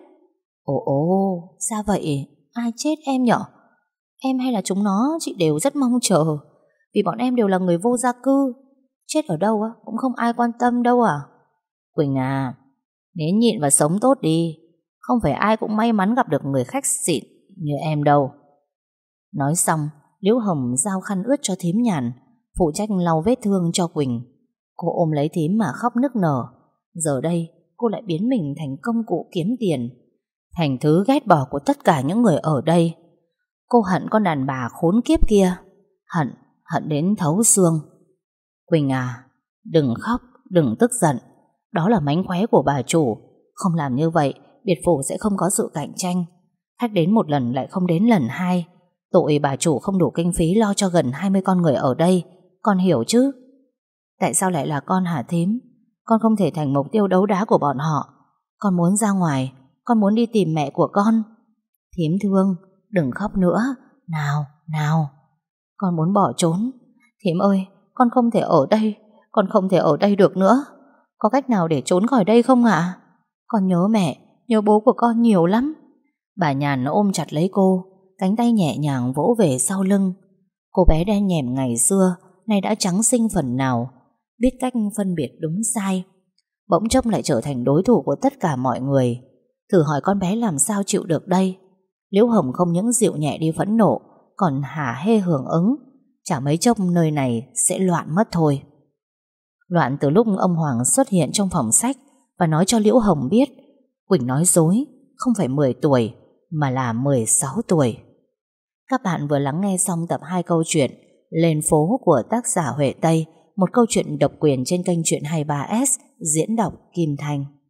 Ồ, sao vậy? Ai chết em nhở? Em hay là chúng nó chị đều rất mong chờ, vì bọn em đều là người vô gia cư. Chết ở đâu cũng không ai quan tâm đâu à. Quỳnh à, nhẫn nhịn và sống tốt đi. Không phải ai cũng may mắn gặp được người khách xịn như em đâu. Nói xong, Liễu Hồng giao khăn ướt cho thím Nhàn, phụ trách lau vết thương cho Quỳnh. Cô ôm lấy thím mà khóc nức nở. Giờ đây cô lại biến mình thành công cụ kiếm tiền, thành thứ ghét bỏ của tất cả những người ở đây. Cô hận con đàn bà khốn kiếp kia. Hận đến thấu xương. Quỳnh à, đừng khóc, đừng tức giận. Đó là mánh khóe của bà chủ. Không làm như vậy, biệt phủ sẽ không có sự cạnh tranh. Khách đến 1 lần lại không đến lần 2. Tội bà chủ không đủ kinh phí lo cho gần 20 con người ở đây. Con hiểu chứ? Tại sao lại là con hả thím? Con không thể thành mục tiêu đấu đá của bọn họ. Con muốn ra ngoài, con muốn đi tìm mẹ của con. Thím thương, đừng khóc nữa. Nào. Con muốn bỏ trốn. Thím ơi, con không thể ở đây. Con không thể ở đây được nữa. Có cách nào để trốn khỏi đây không ạ? Con nhớ mẹ, nhớ bố của con nhiều lắm. Bà Nhàn ôm chặt lấy cô, cánh tay nhẹ nhàng vỗ về sau lưng. Cô bé đen nhẻm ngày xưa nay đã trắng xinh phần nào, biết cách phân biệt đúng sai. Bỗng chốc lại trở thành đối thủ của tất cả mọi người. Thử hỏi con bé làm sao chịu được đây. Liễu Hồng không những dịu nhẹ đi phẫn nộ, còn hả hê hưởng ứng. Chả mấy chốc nơi này sẽ loạn mất thôi. Loạn từ lúc ông Hoàng xuất hiện trong phòng sách và nói cho Liễu Hồng biết Quỳnh nói dối, không phải 10 tuổi mà là 16 tuổi. Các bạn vừa lắng nghe xong tập 2 câu chuyện Lên phố của tác giả Huệ Tây, một câu chuyện độc quyền trên kênh Chuyện 23S, diễn đọc Kim Thanh.